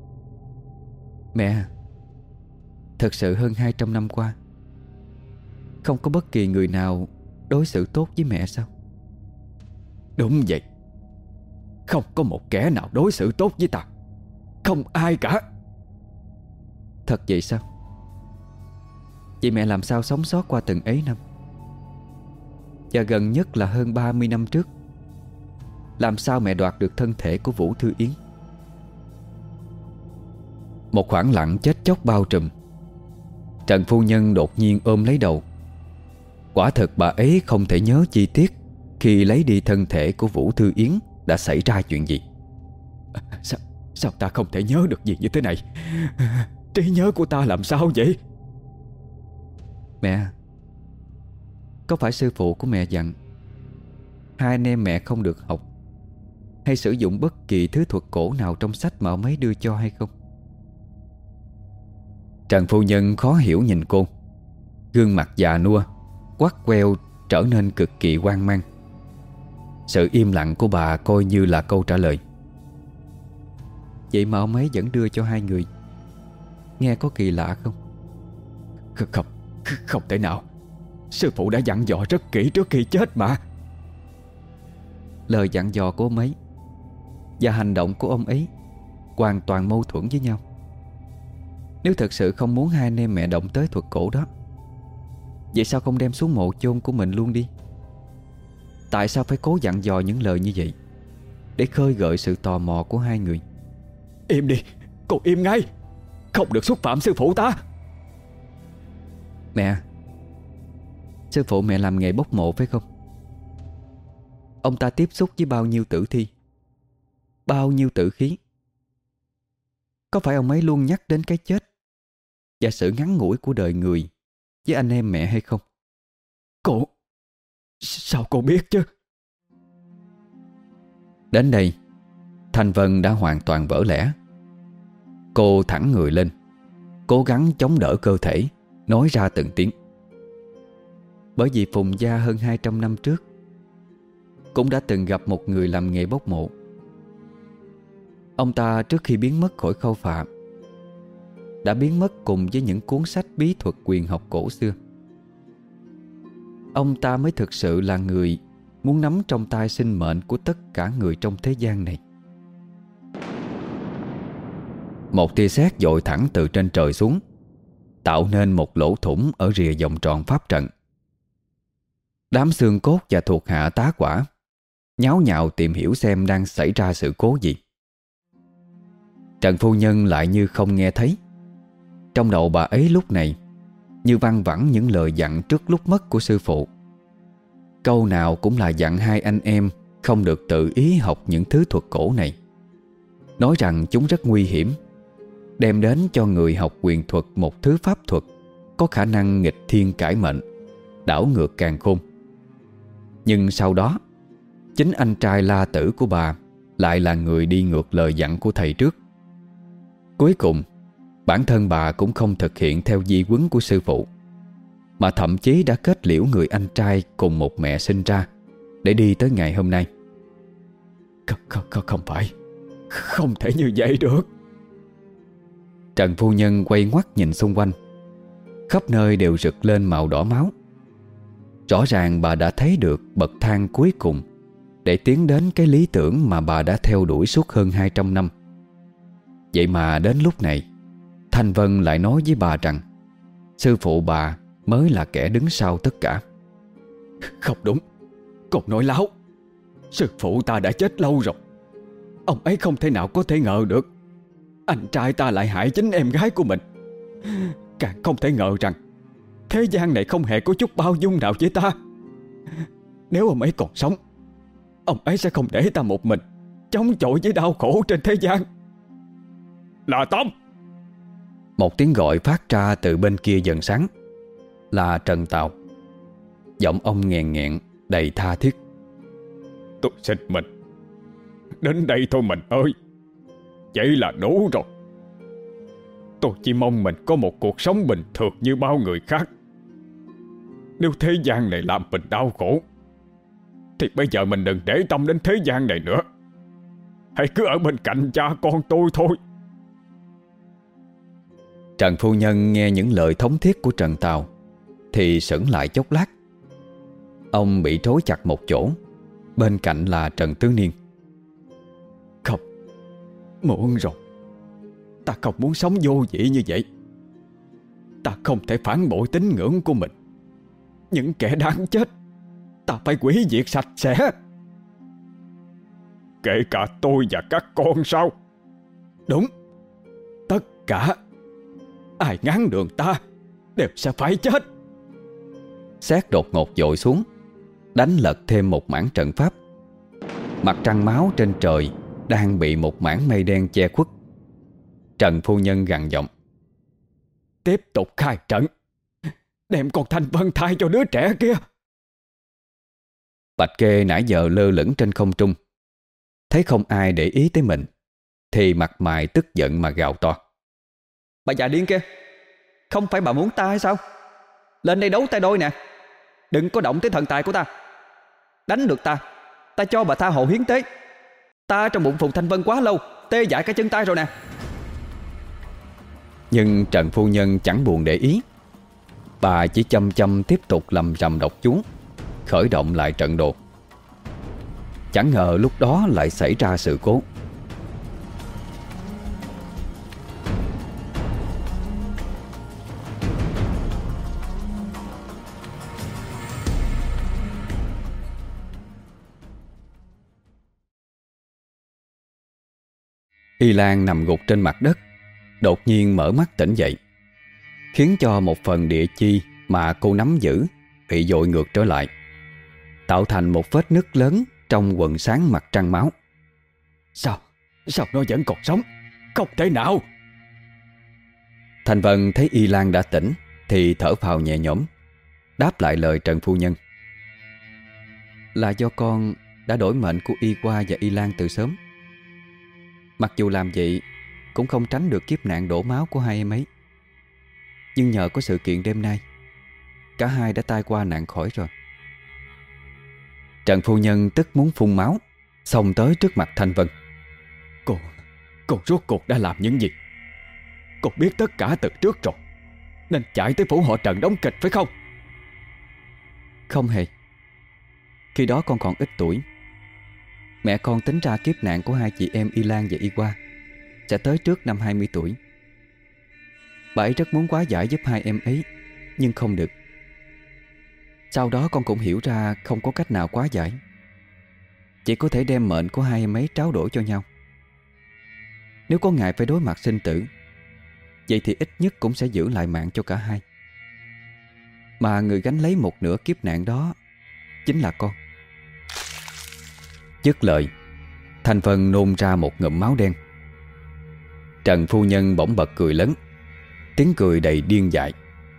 Mẹ, thật sự hơn hai trăm năm qua không có bất kỳ người nào đối xử tốt với mẹ sao? Đúng vậy. Không có một kẻ nào đối xử tốt với ta. Không ai cả. Thật vậy sao? Vậy mẹ làm sao sống sót qua từng ấy năm? Và gần nhất là hơn ba mươi năm trước, làm sao mẹ đoạt được thân thể của Vũ Thư Yến? Một khoảng lặng chết chóc bao trùm. Trần phu nhân đột nhiên ôm lấy đầu. Quả thực bà ấy không thể nhớ chi tiết khi lấy đi thân thể của Vũ Thư Yến đã xảy ra chuyện gì. Sao, sao ta không thể nhớ được gì như thế này? Trí nhớ của ta làm sao vậy? Mẹ, có phải sư phụ của mẹ dặn hai anh em mẹ không được học hay sử dụng bất kỳ thứ thuật cổ nào trong sách mà ông ấy đưa cho hay không? Trần phu nhân khó hiểu nhìn cô. Gương mặt già nua, quắt queo trở nên cực kỳ hoang mang. Sự im lặng của bà coi như là câu trả lời. Vậy mà ông ấy vẫn đưa cho hai người. Nghe có kỳ lạ không? Không, không thể nào. Sư phụ đã dặn dò rất kỹ trước khi chết mà. Lời dặn dò của ông ấy và hành động của ông ấy hoàn toàn mâu thuẫn với nhau. Nếu thật sự không muốn hai anh em mẹ động tới thuật cổ đó, vậy sao không đem xuống mộ chôn của mình luôn đi? Tại sao phải cố dặn dò những lời như vậy để khơi gợi sự tò mò của hai người? Im đi, cô im ngay. Không được xúc phạm sư phụ ta. Mẹ, sư phụ mẹ làm nghề bốc mộ phải không? Ông ta tiếp xúc với bao nhiêu tử thi, bao nhiêu tử khí. Có phải ông ấy luôn nhắc đến cái chết và sự ngắn ngủi của đời người với anh em mẹ hay không? Cô, sao cô biết chứ? Đến đây, Thanh Vân đã hoàn toàn vỡ lẽ. Cô thẳng người lên, cố gắng chống đỡ cơ thể, nói ra từng tiếng. Bởi vì Phùng gia hơn hai trăm năm trước cũng đã từng gặp một người làm nghề bốc mộ. Ông ta trước khi biến mất khỏi khâu phạm đã biến mất cùng với những cuốn sách bí thuật quyền học cổ xưa. Ông ta mới thực sự là người muốn nắm trong tay sinh mệnh của tất cả người trong thế gian này. Một tia sét dội thẳng từ trên trời xuống, tạo nên một lỗ thủng ở rìa vòng tròn pháp trận. Đám xương cốt và thuộc hạ tá quả nháo nhào tìm hiểu xem đang xảy ra sự cố gì. Trần phu nhân lại như không nghe thấy. Trong đầu bà ấy lúc này như văng vẳng những lời dặn trước lúc mất của sư phụ. Câu nào cũng là dặn hai anh em không được tự ý học những thứ thuật cổ này, nói rằng chúng rất nguy hiểm, đem đến cho người học quyền thuật một thứ pháp thuật có khả năng nghịch thiên cải mệnh, đảo ngược càn khôn. Nhưng sau đó, chính anh trai La Tử của bà lại là người đi ngược lời dặn của thầy trước. Cuối cùng, bản thân bà cũng không thực hiện theo di huấn của sư phụ, mà thậm chí đã kết liễu người anh trai cùng một mẹ sinh ra để đi tới ngày hôm nay. Không, không, không, không phải. Không thể như vậy được. Trần phu nhân quay ngoắt nhìn xung quanh. Khắp nơi đều rực lên màu đỏ máu. Rõ ràng bà đã thấy được bậc thang cuối cùng để tiến đến cái lý tưởng mà bà đã theo đuổi suốt hơn hai trăm năm. Vậy mà đến lúc này, Thanh Vân lại nói với bà rằng sư phụ bà mới là kẻ đứng sau tất cả. Không đúng, con nói láo. Sư phụ ta đã chết lâu rồi. Ông ấy không thể nào có thể ngờ được anh trai ta lại hại chính em gái của mình. Càng không thể ngờ rằng thế gian này không hề có chút bao dung nào với ta. Nếu ông ấy còn sống, ông ấy sẽ không để ta một mình chống chọi với đau khổ trên thế gian. Là Tâm! Một tiếng gọi phát ra từ bên kia dần sáng. Là Trần Tào. Giọng ông nghèn nghẹn đầy tha thiết. Tôi xin mình, đến đây thôi mình ơi. Vậy là đủ rồi. Tôi chỉ mong mình có một cuộc sống bình thường như bao người khác. Nếu thế gian này làm mình đau khổ, thì bây giờ mình đừng để tâm đến thế gian này nữa. Hãy cứ ở bên cạnh cha con tôi thôi. Trần phu nhân nghe những lời thống thiết của Trần Tào thì sững lại chốc lát. Ông bị trói chặt một chỗ. Bên cạnh là Trần Tứ Niên. Không, muộn rồi. Ta không muốn sống vô vị như vậy. Ta không thể phản bội tín ngưỡng của mình. Những kẻ đáng chết ta phải hủy diệt sạch sẽ. Kể cả tôi và các con sao? Đúng. Tất cả ai ngáng đường ta đều sẽ phải chết. Sét đột ngột dội xuống, đánh lật thêm một mảng trận pháp. Mặt trăng máu trên trời đang bị một mảng mây đen che khuất. Trần phu nhân gằn giọng. Tiếp tục khai trận, đem con Thanh Vân thay cho đứa trẻ kia. Bạch Kê nãy giờ lơ lửng trên không trung, thấy không ai để ý tới mình thì mặt mày tức giận mà gào to. Bà già điên kia, không phải bà muốn ta hay sao? Lên đây đấu tay đôi nè. Đừng có động tới thần tài của ta. Đánh được ta, ta cho bà tha hồ hiến tế. Ta trong bụng Phùng Thanh Vân quá lâu, tê dại cả chân tay rồi nè. Nhưng Trần phu nhân chẳng buồn để ý. Bà chỉ chăm chăm tiếp tục lầm rầm đọc chú, khởi động lại trận đồ. Chẳng ngờ lúc đó lại xảy ra sự cố. Y Lan nằm gục trên mặt đất, đột nhiên mở mắt tỉnh dậy, khiến cho một phần địa chi mà cô nắm giữ bị dội ngược trở lại, tạo thành một vết nứt lớn trong quần sáng mặt trăng máu. Sao? Sao nó vẫn còn sống? Không thể nào! Thanh Vân thấy Y Lan đã tỉnh thì thở phào nhẹ nhõm, đáp lại lời Trần phu nhân. Là do con đã đổi mệnh của Y Qua và Y Lan từ sớm. Mặc dù làm vậy cũng không tránh được kiếp nạn đổ máu của hai em ấy, nhưng nhờ có sự kiện đêm nay, cả hai đã tai qua nạn khỏi rồi. Trần phu nhân tức muốn phun máu, xông tới trước mặt Thanh Vân. Cô, cô rốt cuộc đã làm những gì? Cô biết tất cả từ trước rồi, nên chạy tới phủ họ Trần đóng kịch phải không? Không hề. Khi đó con còn ít tuổi. Mẹ con tính ra kiếp nạn của hai chị em Y Lan và Y Qua sẽ tới trước năm hai mươi tuổi. Bà ấy rất muốn hóa giải giúp hai em ấy, nhưng không được. Sau đó con cũng hiểu ra không có cách nào hóa giải, chỉ có thể đem mệnh của hai em ấy tráo đổi cho nhau. Nếu có ngại phải đối mặt sinh tử, vậy thì ít nhất cũng sẽ giữ lại mạng cho cả hai. Mà người gánh lấy một nửa kiếp nạn đó chính là con. Dứt lời, Thanh Vân nôn ra một ngụm máu đen. Trần phu nhân bỗng bật cười lớn, tiếng cười đầy điên dại.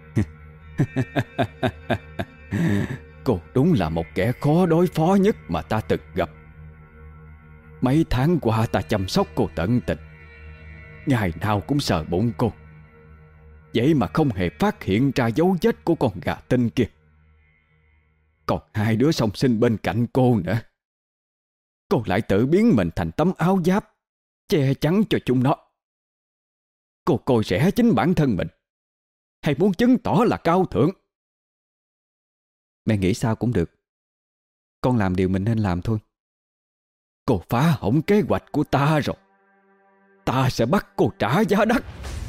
Cô đúng là một kẻ khó đối phó nhất mà ta từng gặp. Mấy tháng qua ta chăm sóc cô tận tình, ngày nào cũng sờ bụng cô, vậy mà không hề phát hiện ra dấu vết của con gà tinh kia. Còn hai đứa song sinh bên cạnh cô nữa, cô lại tự biến mình thành tấm áo giáp che chắn cho chúng nó. Cô coi rẻ chính bản thân mình, hay muốn chứng tỏ là cao thượng? Mẹ nghĩ sao cũng được. Con làm điều mình nên làm thôi. Cô phá hỏng kế hoạch của ta rồi. Ta sẽ bắt cô trả giá đắt.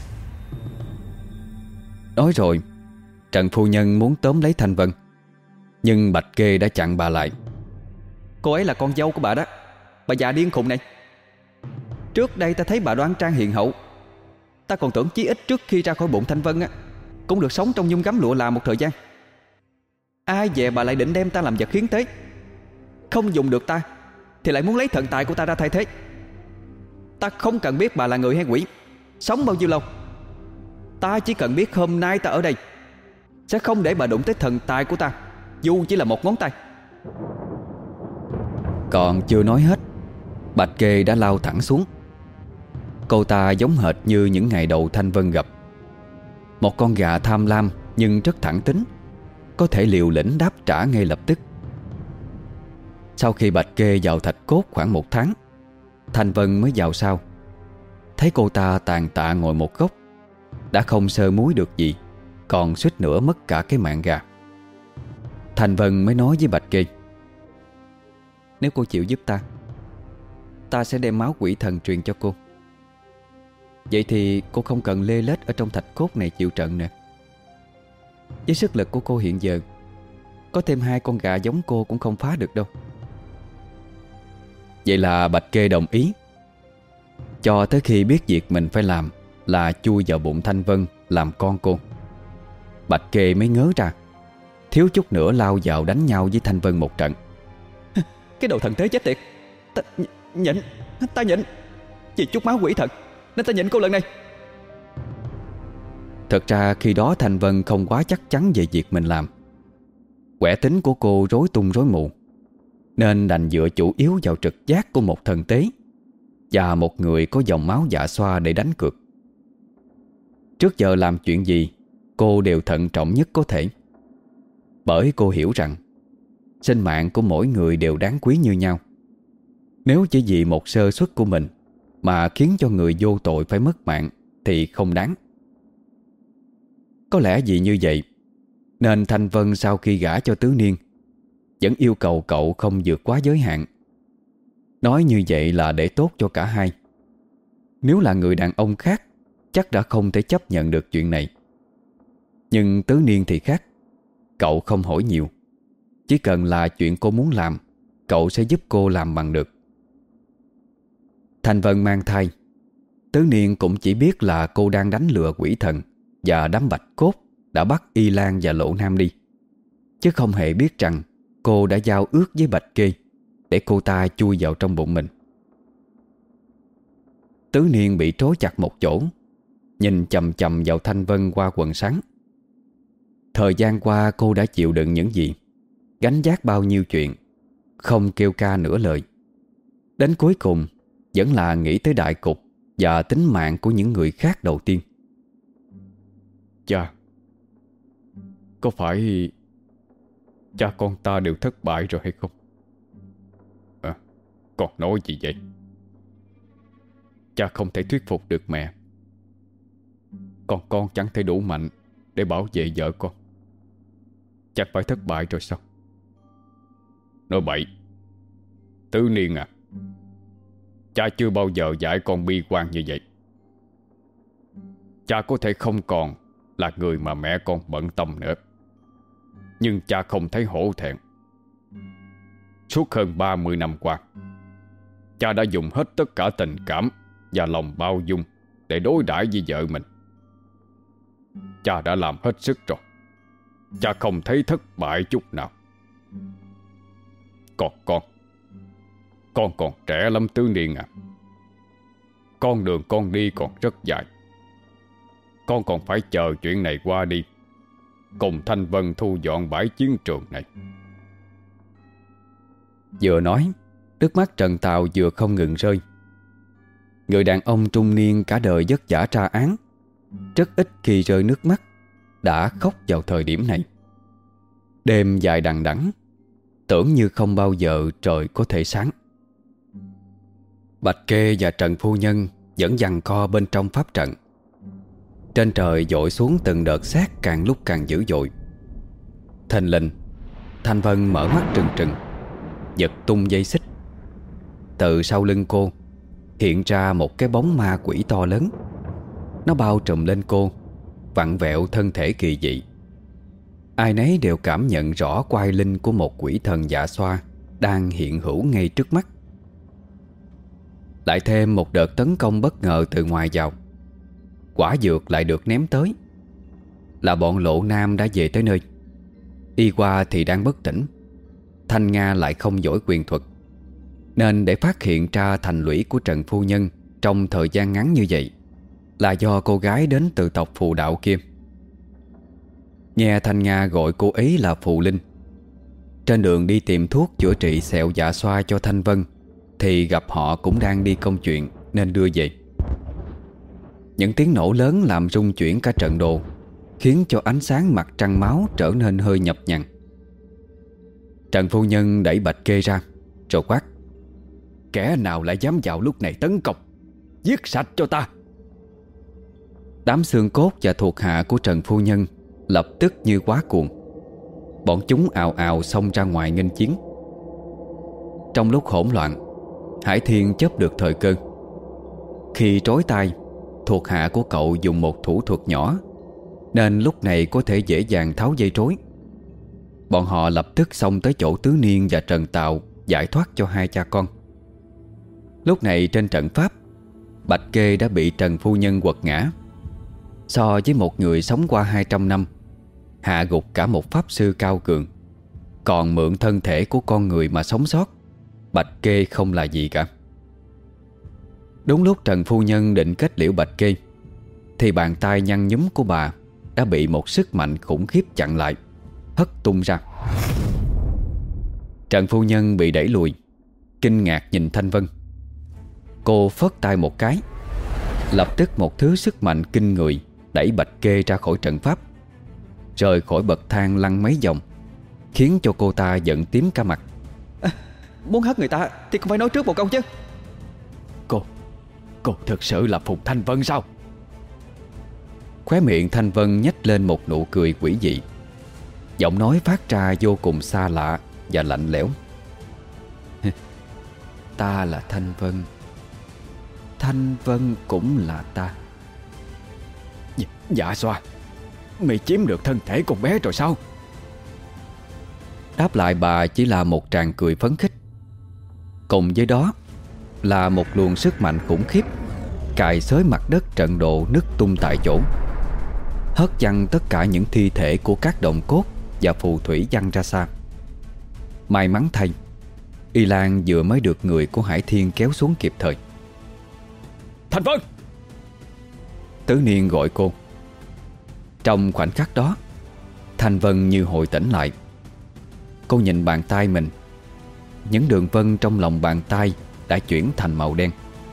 Nói rồi, Trần phu nhân muốn tóm lấy Thanh Vân, nhưng Bạch Kê đã chặn bà lại. Cô ấy là con dâu của bà đó, bà già điên khùng này. Trước đây ta thấy bà đoan trang hiền hậu, ta còn tưởng chí ít trước khi ra khỏi bụng Thanh Vân á cũng được sống trong nhung gấm lụa là một thời gian. Ai dè bà lại định đem ta làm vật hiến tế. Không dùng được ta thì lại muốn lấy thần tài của ta ra thay thế. Ta không cần biết bà là người hay quỷ, sống bao nhiêu lâu. Ta chỉ cần biết hôm nay ta ở đây sẽ không để bà đụng tới thần tài của ta, dù chỉ là một ngón tay. Còn chưa nói hết, Bạch Kê đã lao thẳng xuống. Cô ta giống hệt như những ngày đầu Thanh Vân gặp, một con gà tham lam nhưng rất thẳng tính, có thể liều lĩnh đáp trả ngay lập tức. Sau khi Bạch Kê vào thạch cốt khoảng một tháng, Thanh Vân mới vào sau. Thấy cô ta tàn tạ ngồi một góc, đã không sơ muối được gì, còn suýt nữa mất cả cái mạng gà. Thanh Vân mới nói với Bạch Kê: Nếu cô chịu giúp ta, ta sẽ đem máu quỷ thần truyền cho cô. Vậy thì cô không cần lê lết ở trong thạch cốt này chịu trận nè. Với sức lực của cô hiện giờ, có thêm hai con gà giống cô cũng không phá được đâu. Vậy là Bạch Kê đồng ý. Cho tới khi biết việc mình phải làm là chui vào bụng Thanh Vân làm con cô, Bạch Kê mới ngớ ra, thiếu chút nữa lao vào đánh nhau với Thanh Vân một trận. Cái đồ thần thế chết tiệt, ta nhịn, ta nhịn. Vì chút máu quỷ thần nên ta nhịn cô lần này. Thật ra khi đó Thanh Vân không quá chắc chắn về việc mình làm. Quẻ tính của cô rối tung rối mù, nên đành dựa chủ yếu vào trực giác của một thần tế và một người có dòng máu dạ xoa để đánh cược. Trước giờ làm chuyện gì, cô đều thận trọng nhất có thể. Bởi cô hiểu rằng sinh mạng của mỗi người đều đáng quý như nhau. Nếu chỉ vì một sơ suất của mình mà khiến cho người vô tội phải mất mạng thì không đáng. Có lẽ vì như vậy nên Thanh Vân sau khi gả cho Tứ Niên vẫn yêu cầu cậu không vượt quá giới hạn. Nói như vậy là để tốt cho cả hai. Nếu là người đàn ông khác chắc đã không thể chấp nhận được chuyện này. Nhưng Tứ Niên thì khác. Cậu không hỏi nhiều, chỉ cần là chuyện cô muốn làm, cậu sẽ giúp cô làm bằng được. Thanh Vân mang thai, Tứ Niên cũng chỉ biết là cô đang đánh lừa quỷ thần và đám bạch cốt đã bắt Y Lan và Lộ Nam đi, chứ không hề biết rằng cô đã giao ước với Bạch Kê để cô ta chui vào trong bụng mình. Tứ Niên bị trói chặt một chỗ, nhìn chằm chằm vào Thanh Vân qua quần sáng. Thời gian qua cô đã chịu đựng những gì, gánh vác bao nhiêu chuyện, không kêu ca nửa lời. Đến cuối cùng vẫn là nghĩ tới đại cục và tính mạng của những người khác đầu tiên. Cha, có phải cha con ta đều thất bại rồi hay không? À, con nói gì vậy? Cha không thể thuyết phục được mẹ. Còn con chẳng thể đủ mạnh để bảo vệ vợ con. Chắc phải thất bại rồi sao? Nói bậy. Tứ Niên à, cha chưa bao giờ dạy con bi quan như vậy. Cha có thể không còn là người mà mẹ con bận tâm nữa, nhưng cha không thấy hổ thẹn. Suốt hơn ba mươi năm qua, cha đã dùng hết tất cả tình cảm và lòng bao dung để đối đãi với vợ mình. Cha đã làm hết sức rồi. Cha không thấy thất bại chút nào. Còn con Con còn trẻ lắm Tứ Niên à. Con đường con đi còn rất dài. Con còn phải chờ chuyện này qua đi, cùng Thanh Vân thu dọn bãi chiến trường này. Vừa nói, nước mắt Trần Tào vừa không ngừng rơi. Người đàn ông trung niên cả đời vất vả tra án, rất ít khi rơi nước mắt, đã khóc vào thời điểm này. Đêm dài đằng đẵng, tưởng như không bao giờ trời có thể sáng. Bạch Kê và Trần Phu Nhân vẫn giằng co bên trong pháp trận. Trên trời dội xuống từng đợt sét càng lúc càng dữ dội. Thình lình, Thanh Vân mở mắt trừng trừng, giật tung dây xích. Từ sau lưng cô hiện ra một cái bóng ma quỷ to lớn. Nó bao trùm lên cô, vặn vẹo thân thể kỳ dị. Ai nấy đều cảm nhận rõ quai linh của một quỷ thần dạ xoa đang hiện hữu ngay trước mắt. Lại thêm một đợt tấn công bất ngờ từ ngoài vào. Quả dược lại được ném tới. Là bọn Lộ Nam đã về tới nơi. Y qua thì đang bất tỉnh. Thanh Nga lại không giỏi quyền thuật, nên để phát hiện ra thành lũy của Trần phu nhân trong thời gian ngắn như vậy là do cô gái đến từ tộc Phù Đạo kia. Nghe Thanh Nga gọi cô ấy là Phù Linh. Trên đường đi tìm thuốc chữa trị sẹo dạ xoa cho Thanh Vân thì gặp họ cũng đang đi công chuyện nên đưa về. Những tiếng nổ lớn làm rung chuyển cả trận đồ, khiến cho ánh sáng mặt trăng máu trở nên hơi nhập nhằn. Trần phu nhân đẩy Bạch Kê ra rồi quát: "Kẻ nào lại dám vào lúc này tấn công, giết sạch cho ta!" Đám xương cốt và thuộc hạ của Trần phu nhân lập tức như quá cuồng. Bọn chúng ào ào xông ra ngoài nghênh chiến. Trong lúc hỗn loạn, Hải Thiên chớp được thời cơ. Khi trói tay, thuộc hạ của cậu dùng một thủ thuật nhỏ, nên lúc này có thể dễ dàng tháo dây trối. Bọn họ lập tức xông tới chỗ Tứ Niên và Trần Tạo, giải thoát cho hai cha con. Lúc này trên trận pháp, Bạch Kê đã bị Trần phu nhân quật ngã. So với một người sống qua hai trăm năm, hạ gục cả một pháp sư cao cường, còn mượn thân thể của con người mà sống sót, Bạch Kê không là gì cả. Đúng lúc Trần phu nhân định kết liễu Bạch Kê thì bàn tay nhăn nhúm của bà đã bị một sức mạnh khủng khiếp chặn lại, hất tung ra. Trần phu nhân bị đẩy lùi, kinh ngạc nhìn Thanh Vân. Cô phất tay một cái, lập tức một thứ sức mạnh kinh người đẩy Bạch Kê ra khỏi trận pháp, rời khỏi bậc thang lăn mấy vòng, khiến cho cô ta giận tím cả mặt. À, muốn hất người ta thì cũng phải nói trước một câu chứ. Cô, cô thực sự là Phùng Thanh Vân sao? Khóe miệng Thanh Vân nhếch lên một nụ cười quỷ dị. Giọng nói phát ra vô cùng xa lạ và lạnh lẽo. Ta là Thanh Vân, Thanh Vân cũng là ta. Dạ, dạ xoa, mày chiếm được thân thể con bé rồi sao? Đáp lại bà chỉ là một tràng cười phấn khích. Cùng với đó là một luồng sức mạnh khủng khiếp cài xới mặt đất trận độ nứt tung tại chỗ, hất văng tất cả những thi thể của các đồng cốt và phù thủy văng ra xa. May mắn thay, Y Lan vừa mới được người của Hải Thiên kéo xuống kịp thời. Thanh Vân! Tứ Niên gọi cô. Trong khoảnh khắc đó, Thanh Vân như hồi tỉnh lại. Cô nhìn bàn tay mình. Những đường vân trong lòng bàn tay đã chuyển thành màu đen.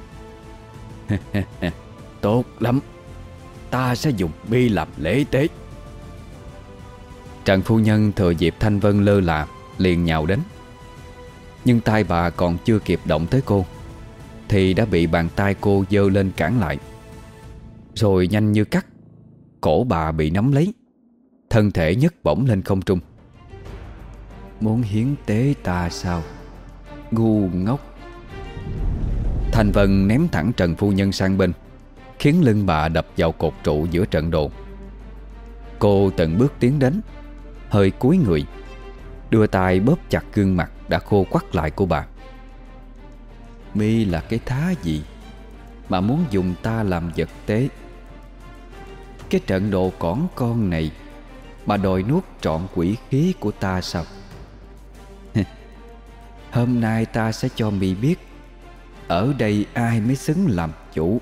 Tốt lắm, ta sẽ dùng bi làm lễ tế. Trần phu nhân thừa dịp Thanh Vân lơ là liền nhào đến. Nhưng tay bà còn chưa kịp động tới cô thì đã bị bàn tay cô giơ lên cản lại. Rồi nhanh như cắt, cổ bà bị nắm lấy, thân thể nhấc bổng lên không trung. Muốn hiến tế ta sao, ngu ngốc? Thanh Vân ném thẳng Trần phu nhân sang bên, khiến lưng bà đập vào cột trụ giữa trận đồ. Cô từng bước tiến đến, hơi cúi người, đưa tay bóp chặt gương mặt đã khô quắt lại của bà. Mi là cái thá gì mà muốn dùng ta làm vật tế? Cái trận đồ cỏn con này mà đòi nuốt trọn quỷ khí của ta sao? Hôm nay ta sẽ cho Mi biết ở đây ai mới xứng làm chủ.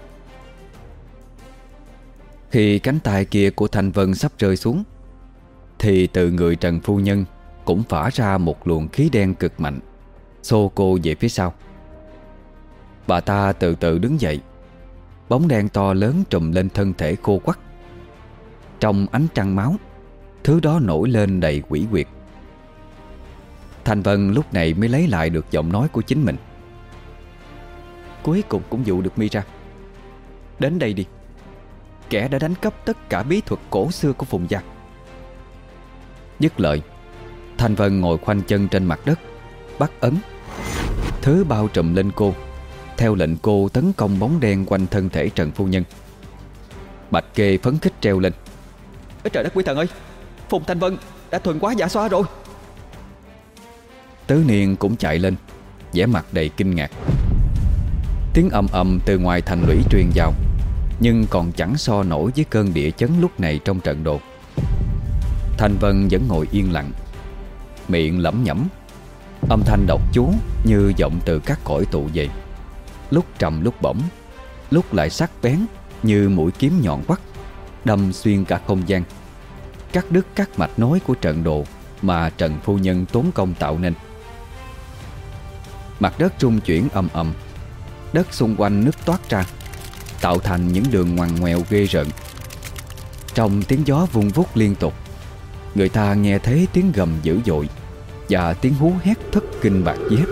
Khi cánh tay kia của Thanh Vân sắp rơi xuống thì từ người Trần phu nhân cũng phả ra một luồng khí đen cực mạnh, xô cô về phía sau. Bà ta từ từ đứng dậy. Bóng đen to lớn trùm lên thân thể khô quắt. Trong ánh trăng máu, thứ đó nổi lên đầy quỷ quyệt. Thanh Vân lúc này mới lấy lại được giọng nói của chính mình. Cuối cùng cũng dụ được Mi ra. Đến đây đi, kẻ đã đánh cắp tất cả bí thuật cổ xưa của Phùng gia. Dứt lời, Thanh Vân ngồi khoanh chân trên mặt đất, bắt ấn. Thứ bao trùm lên cô, theo lệnh cô tấn công bóng đen quanh thân thể Trần phu nhân. Bạch Kê phấn khích treo lên. Ê trời đất quý thần ơi, Phùng Thanh Vân đã thuần quá giả xoa rồi. Tứ Niên cũng chạy lên, vẻ mặt đầy kinh ngạc. Tiếng ầm ầm từ ngoài thành lũy truyền vào, nhưng còn chẳng so nổi với cơn địa chấn lúc này trong trận đồ. Thanh Vân vẫn ngồi yên lặng, miệng lẩm nhẩm, âm thanh đọc chú như vọng từ các cõi tụ về, lúc trầm lúc bổng, lúc lại sắc bén như mũi kiếm nhọn quắt, đâm xuyên cả không gian, cắt đứt các mạch nối của trận đồ mà Trần phu nhân tốn công tạo nên. Mặt đất rung chuyển ầm ầm, đất xung quanh nứt toát ra, tạo thành những đường ngoằn ngoèo ghê rợn. Trong tiếng gió vung vút liên tục, người ta nghe thấy tiếng gầm dữ dội và tiếng hú hét thất kinh bạt dép.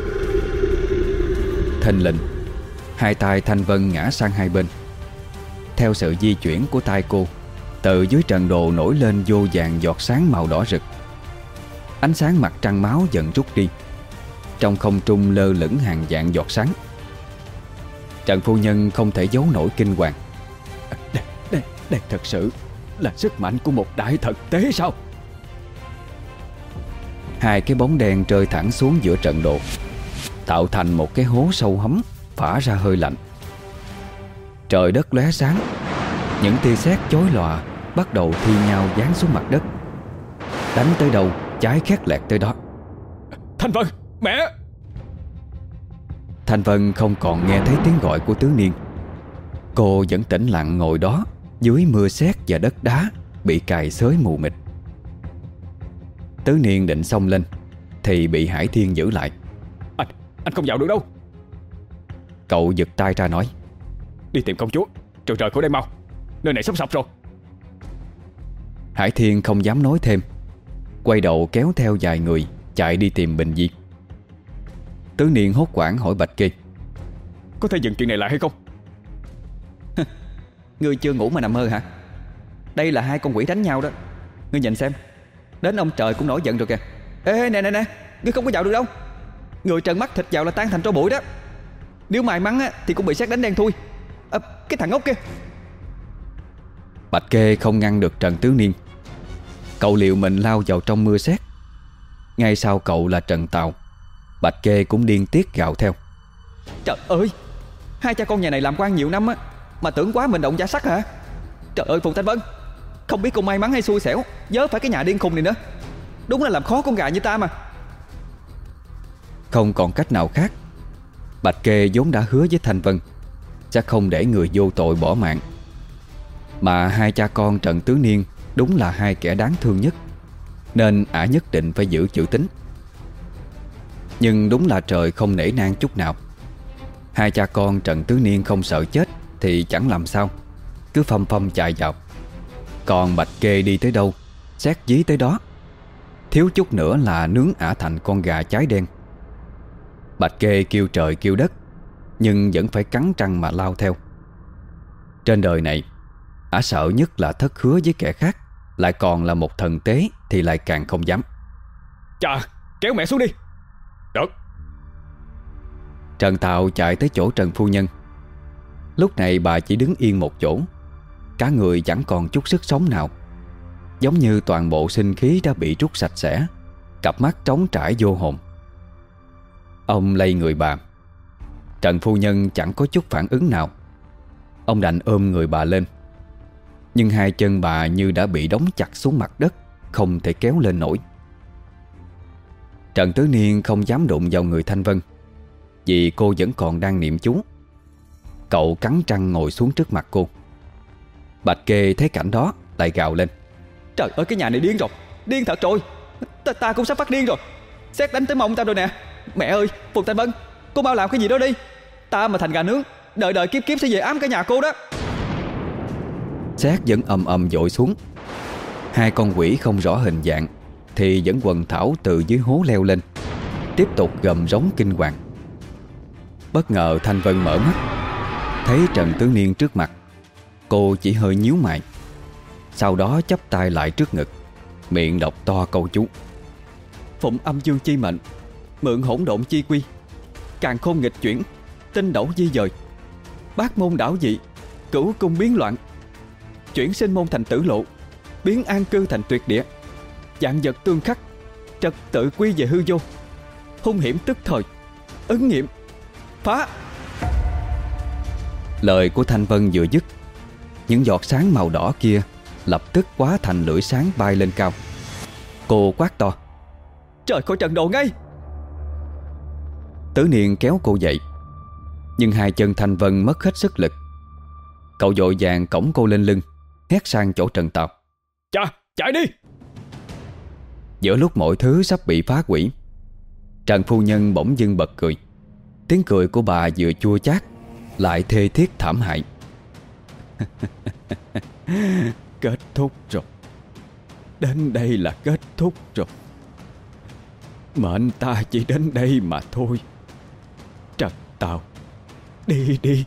Thình lình, hai tay Thanh Vân ngã sang hai bên. Theo sự di chuyển của tay cô, từ dưới trận đồ nổi lên vô vàn giọt sáng màu đỏ rực. Ánh sáng mặt trăng máu dần rút đi, trong không trung lơ lửng hàng vạn giọt sáng. Trần phu nhân không thể giấu nổi kinh hoàng. Đây, đây, đây thật sự là sức mạnh của một đại thực tế sao? Hai cái bóng đen rơi thẳng xuống giữa trận đồ, tạo thành một cái hố sâu hấm phả ra hơi lạnh. Trời đất lóe sáng, những tia sét chói lòa bắt đầu thi nhau giáng xuống mặt đất. Đánh tới đâu cháy khét lẹt tới đó. Thanh Vân, mẹ! Thanh Vân không còn nghe thấy tiếng gọi của Tứ Niên. Cô vẫn tĩnh lặng ngồi đó dưới mưa sét và đất đá bị cày xới mù mịt. Tứ Niên định xông lên thì bị Hải Thiên giữ lại. Anh, anh không vào được đâu. Cậu giật tay ra nói: Đi tìm công chúa, rồi rời khỏi đây mau, nơi này sắp sập rồi. Hải Thiên không dám nói thêm, quay đầu kéo theo vài người chạy đi tìm Bình Di. Tứ Niên hốt hoảng hỏi Bạch Kê: Có thể dừng chuyện này lại hay không? Ngươi chưa ngủ mà nằm mơ hả? Đây là hai con quỷ đánh nhau đó. Ngươi nhìn xem, đến ông trời cũng nổi giận rồi kìa. Ê nè nè nè, ngươi không có vào được đâu. Người trợn mắt thịt vào là tan thành tro bụi đó. Nếu may mắn á, thì cũng bị sét đánh đen thui. À, cái thằng ngốc kia. Bạch Kê không ngăn được Trần Tứ Niên. Cậu liều mình lao vào trong mưa sét. Ngay sau cậu là Trần Tào. Bạch Kê cũng điên tiết gào theo: Trời ơi, hai cha con nhà này làm quan nhiều năm á, mà tưởng quá mình động gia sắc hả? Trời ơi Phùng Thanh Vân, không biết cô may mắn hay xui xẻo vớ phải cái nhà điên khùng này nữa. Đúng là làm khó con gà như ta mà. Không còn cách nào khác, Bạch Kê vốn đã hứa với Thanh Vân sẽ không để người vô tội bỏ mạng. Mà hai cha con Trần Tứ Niên đúng là hai kẻ đáng thương nhất, nên ả nhất định phải giữ chữ tín. Nhưng đúng là trời không nể nang chút nào. Hai cha con Trần Tứ Niên không sợ chết thì chẳng làm sao, cứ phăm phăm chạy vào. Còn Bạch Kê đi tới đâu xét dí tới đó, thiếu chút nữa là nướng ả thành con gà cháy đen. Bạch Kê kêu trời kêu đất, nhưng vẫn phải cắn răng mà lao theo. Trên đời này, ả sợ nhất là thất hứa với kẻ khác, lại còn là một thần tế thì lại càng không dám. Chà, kéo mẹ xuống đi. Được. Trần Tào chạy tới chỗ Trần phu nhân. Lúc này bà chỉ đứng yên một chỗ, cả người chẳng còn chút sức sống nào, giống như toàn bộ sinh khí đã bị rút sạch sẽ, cặp mắt trống trải vô hồn. Ông lay người bà. Trần phu nhân chẳng có chút phản ứng nào. Ông đành ôm người bà lên, nhưng hai chân bà như đã bị đóng chặt xuống mặt đất, không thể kéo lên nổi. Trần Tứ Niên không dám đụng vào người Thanh Vân, vì cô vẫn còn đang niệm chú. Cậu cắn răng ngồi xuống trước mặt cô. Bạch Kê thấy cảnh đó lại gào lên: Trời ơi, cái nhà này điên rồi, điên thật rồi. Ta, ta cũng sắp phát điên rồi. Sét đánh tới mông ta rồi nè. Mẹ ơi, Phùng Thanh Vân, cô mau làm cái gì đó đi. Ta mà thành gà nướng, đợi đợi kiếp kiếp sẽ về ám cả nhà cô đó. Sét vẫn ầm ầm dội xuống. Hai con quỷ không rõ hình dạng thì vẫn quần thảo từ dưới hố leo lên, tiếp tục gầm rống kinh hoàng. Bất ngờ Thanh Vân mở mắt, thấy Trần Tứ Niên trước mặt. Cô chỉ hơi nhíu mày, sau đó chắp tay lại trước ngực, miệng đọc to câu chú: Phụng âm dương chi mệnh, mượn hỗn độn chi quy, càn khôn nghịch chuyển, tinh đẩu di dời, bát môn đảo dị, cửu cung biến loạn, chuyển sinh môn thành tử lộ, biến an cư thành tuyệt địa, vạn vật tương khắc, trật tự quy về hư vô, hung hiểm tức thời, ấn nghiệm, phá. Lời của Thanh Vân vừa dứt, những giọt sáng màu đỏ kia lập tức hóa thành lưỡi sáng bay lên cao. Cô quát to: Trời khỏi trận đồ ngay! Tứ Niên kéo cô dậy, nhưng hai chân Thanh Vân mất hết sức lực. Cậu vội vàng cõng cô lên lưng, hét sang chỗ Trần Tàu: Chà, chạy đi! Giữa lúc mọi thứ sắp bị phá hủy, Trần phu nhân bỗng dưng bật cười. Tiếng cười của bà vừa chua chát lại thê thiết thảm hại. Kết thúc rồi. Đến đây là kết thúc rồi. Mệnh ta chỉ đến đây mà thôi. Trần Tàu, đi đi.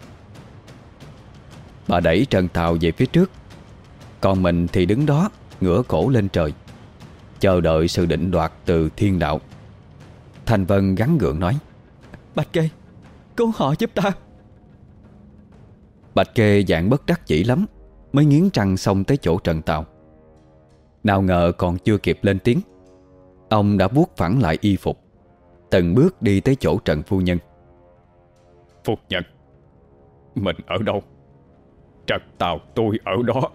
Bà đẩy Trần Tàu về phía trước, còn mình thì đứng đó ngửa cổ lên trời, chờ đợi sự định đoạt từ thiên đạo. Thanh Vân gắng gượng nói: Bạch Kê, cứu họ giúp ta. Bạch Kê dạng bất đắc dĩ lắm mới nghiến răng xông tới chỗ Trần Tàu. Nào ngờ còn chưa kịp lên tiếng, ông đã vuốt phẳng lại y phục, từng bước đi tới chỗ Trần phu nhân. Phu nhân, mình ở đâu? Trần Tàu tôi ở đó.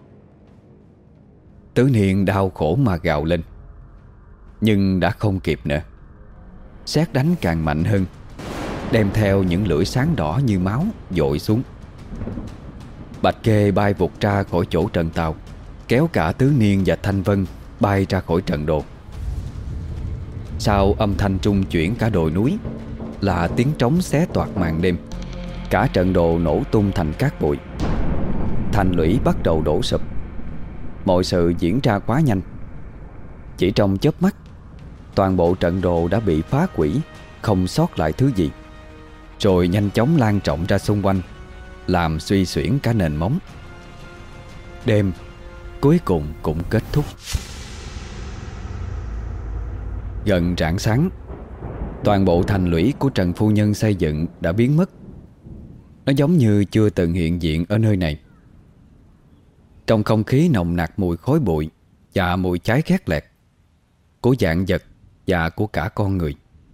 Tứ Niên đau khổ mà gào lên, nhưng đã không kịp nữa. Sét đánh càng mạnh hơn, đem theo những lưỡi sáng đỏ như máu dội xuống. Bạch Kê bay vụt ra khỏi chỗ Trần Tàu, kéo cả Tứ Niên và Thanh Vân bay ra khỏi trận đồ. Sau âm thanh trung chuyển cả đồi núi là tiếng trống xé toạc màn đêm. Cả trận đồ nổ tung thành cát bụi, thành lũy bắt đầu đổ sụp. Mọi sự diễn ra quá nhanh. Chỉ trong chớp mắt, toàn bộ trận đồ đã bị phá hủy, không sót lại thứ gì, rồi nhanh chóng lan rộng ra xung quanh, làm suy xuyển cả nền móng. Đêm cuối cùng cũng kết thúc. Gần rạng sáng, toàn bộ thành lũy của Trần phu nhân xây dựng đã biến mất. Nó giống như chưa từng hiện diện ở nơi này. Trong không khí nồng nặc mùi khói bụi và mùi cháy khét lẹt của vạn vật và của cả con người.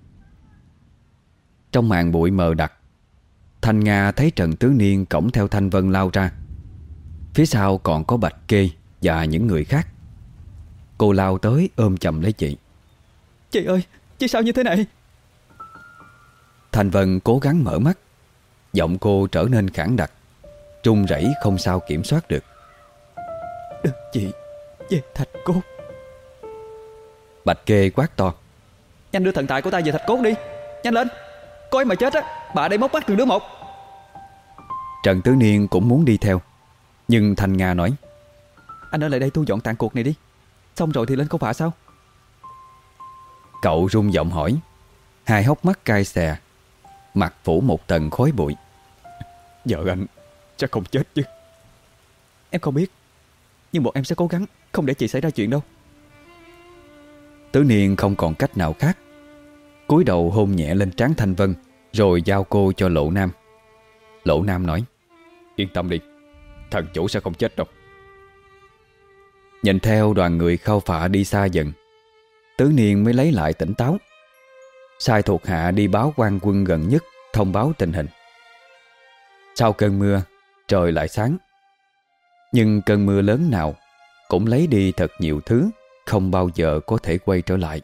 Trong màn bụi mờ đặc, Thanh Nga thấy Trần Tứ Niên cõng theo Thanh Vân lao ra. Phía sau còn có Bạch Kê và những người khác. Cô lao tới ôm chầm lấy chị. Chị ơi, chị sao như thế này? Thanh Vân cố gắng mở mắt. Giọng cô trở nên khản đặc, run rẩy không sao kiểm soát được. Đưa chị về Thạch Cốt. Bạch Kê quát to: Nhanh đưa thần tài của ta về Thạch Cốt đi. Nhanh lên, coi mà chết á, bà đây móc mắt từng đứa một. Trần Tứ Niên cũng muốn đi theo, nhưng Thanh Nga nói: Anh ở lại đây thu dọn tàn cuộc này đi, xong rồi thì lên câu phạ sao? Cậu run giọng hỏi, hai hốc mắt cay xè, mặt phủ một tầng khói bụi. Vợ anh chắc không chết chứ? Em không biết, nhưng bọn em sẽ cố gắng không để chị xảy ra chuyện đâu. Tứ Niên không còn cách nào khác, cúi đầu hôn nhẹ lên trán Thanh Vân, rồi giao cô cho Lộ Nam. Lộ Nam nói: Yên tâm đi, thần chủ sẽ không chết đâu. Nhìn theo đoàn người khao phạ đi xa dần, Tứ Niên mới lấy lại tỉnh táo, sai thuộc hạ đi báo quan quân gần nhất thông báo tình hình. Sau cơn mưa, trời lại sáng. Nhưng cơn mưa lớn nào cũng lấy đi thật nhiều thứ không bao giờ có thể quay trở lại.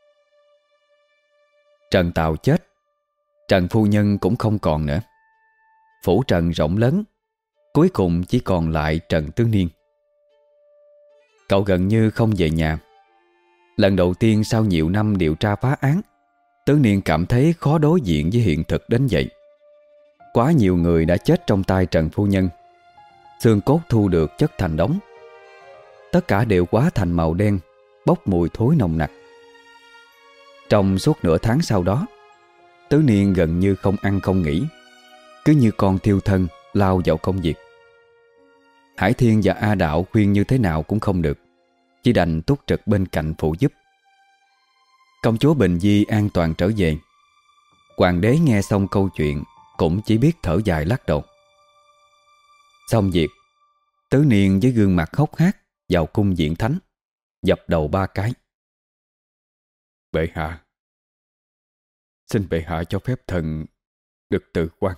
Trần Tàu chết, Trần phu nhân cũng không còn nữa. Phủ Trần rộng lớn, cuối cùng chỉ còn lại Trần Tứ Niên. Cậu gần như không về nhà. Lần đầu tiên sau nhiều năm điều tra phá án, Tứ Niên cảm thấy khó đối diện với hiện thực đến vậy. Quá nhiều người đã chết trong tay Trần phu nhân, xương cốt thu được chất thành đống. Tất cả đều hóa thành màu đen, bốc mùi thối nồng nặc. Trong suốt nửa tháng sau đó, Tứ Niên gần như không ăn không nghỉ, cứ như con thiêu thân lao vào công việc. Hải Thiên và A Đạo khuyên như thế nào cũng không được, chỉ đành túc trực bên cạnh phụ giúp. Công chúa Bình Di an toàn trở về. Hoàng đế nghe xong câu chuyện cũng chỉ biết thở dài lắc đầu. Xong việc, Tứ Niên với gương mặt hốc hác vào cung diện thánh, dập đầu ba cái. Bệ hạ, Xin bệ hạ cho phép thần được từ quan.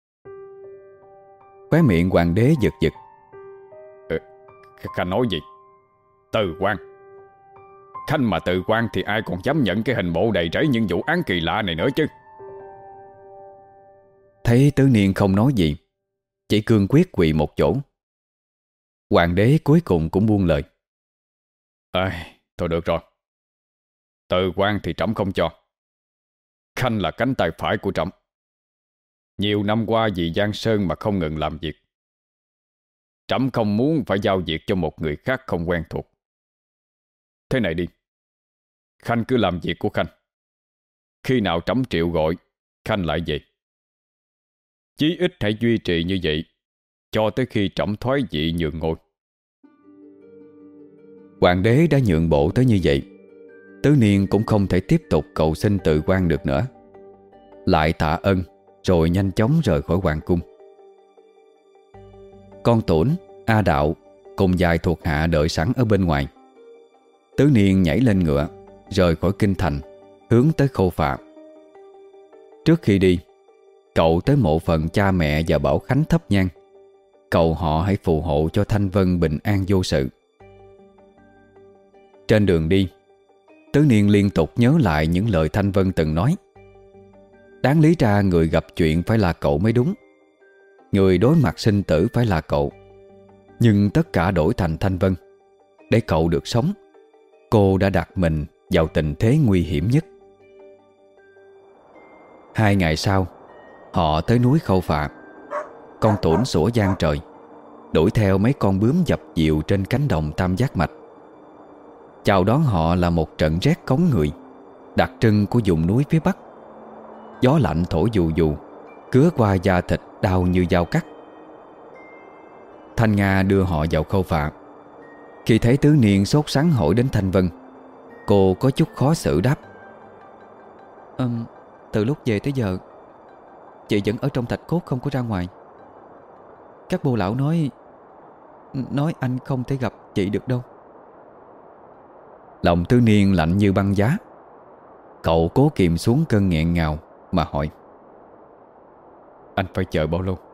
Khóe miệng hoàng đế giật giật. ừ, Khanh nói gì? Từ quan? Khanh mà từ quan thì ai còn dám nhận cái hình bộ đầy rẫy những vụ án kỳ lạ này nữa chứ. Thấy Tứ Niên không nói gì, chỉ cương quyết quỳ một chỗ, hoàng đế cuối cùng cũng buông lời. À, thôi được rồi. Từ quan thì trẫm không cho. Khanh là cánh tay phải của trẫm. Nhiều năm qua vì Giang Sơn mà không ngừng làm việc. Trẫm không muốn phải giao việc cho một người khác không quen thuộc. Thế này đi, Khanh cứ làm việc của Khanh. Khi nào trẫm triệu gọi, Khanh lại về. Chí ít hãy duy trì như vậy cho tới khi trẫm thoái vị nhường ngôi. Hoàng đế đã nhượng bộ tới như vậy, Tứ Niên cũng không thể tiếp tục cầu xin từ quan được nữa. Lại tạ ơn rồi nhanh chóng rời khỏi hoàng cung. Con Tuổn, A Đạo cùng vài thuộc hạ đợi sẵn ở bên ngoài. Tứ Niên nhảy lên ngựa, rời khỏi kinh thành, hướng tới Khâu Phạ. Trước khi đi, cậu tới mộ phần cha mẹ và Bảo Khánh thắp nhang, cầu họ hãy phù hộ cho Thanh Vân bình an vô sự. Trên đường đi, Tứ Niên liên tục nhớ lại những lời Thanh Vân từng nói. Đáng lý ra người gặp chuyện phải là cậu mới đúng, người đối mặt sinh tử phải là cậu. Nhưng tất cả đổi thành Thanh Vân. Để cậu được sống, cô đã đặt mình vào tình thế nguy hiểm nhất. Hai ngày sau, họ tới núi Khâu Phạ. Con Tuổn sủa giang trời, đuổi theo mấy con bướm dập dìu trên cánh đồng tam giác mạch. Chào đón họ là một trận rét cóng người, đặc trưng của vùng núi phía Bắc. Gió lạnh thổi dù dù, cứa qua da thịt đau như dao cắt. Thanh Nga đưa họ vào Khâu Phạ. Khi thấy Tứ Niên sốt sắng hỏi đến Thanh Vân, cô có chút khó xử đáp: um, Từ lúc về tới giờ, chị vẫn ở trong thạch cốt không có ra ngoài. Các bô lão nói Nói anh không thể gặp chị được đâu. Lòng Tứ Niên lạnh như băng giá. Cậu cố kìm xuống cơn nghẹn ngào mà hỏi: Anh phải chờ bao lâu?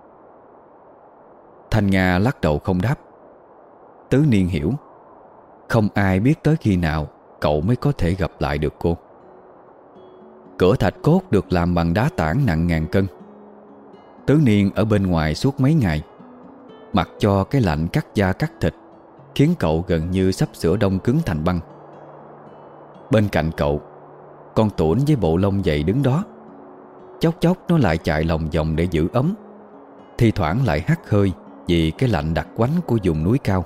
Thanh Nga lắc đầu không đáp. Tứ Niên hiểu, không ai biết tới khi nào cậu mới có thể gặp lại được cô. Cửa thạch cốt được làm bằng đá tảng nặng ngàn cân. Tứ Niên ở bên ngoài suốt mấy ngày, mặc cho cái lạnh cắt da cắt thịt, khiến cậu gần như sắp sửa đông cứng thành băng. Bên cạnh cậu, con Tuổn với bộ lông dày đứng đó. Chốc chốc nó lại chạy lòng vòng để giữ ấm, thi thoảng lại hắt hơi vì cái lạnh đặc quánh của vùng núi cao.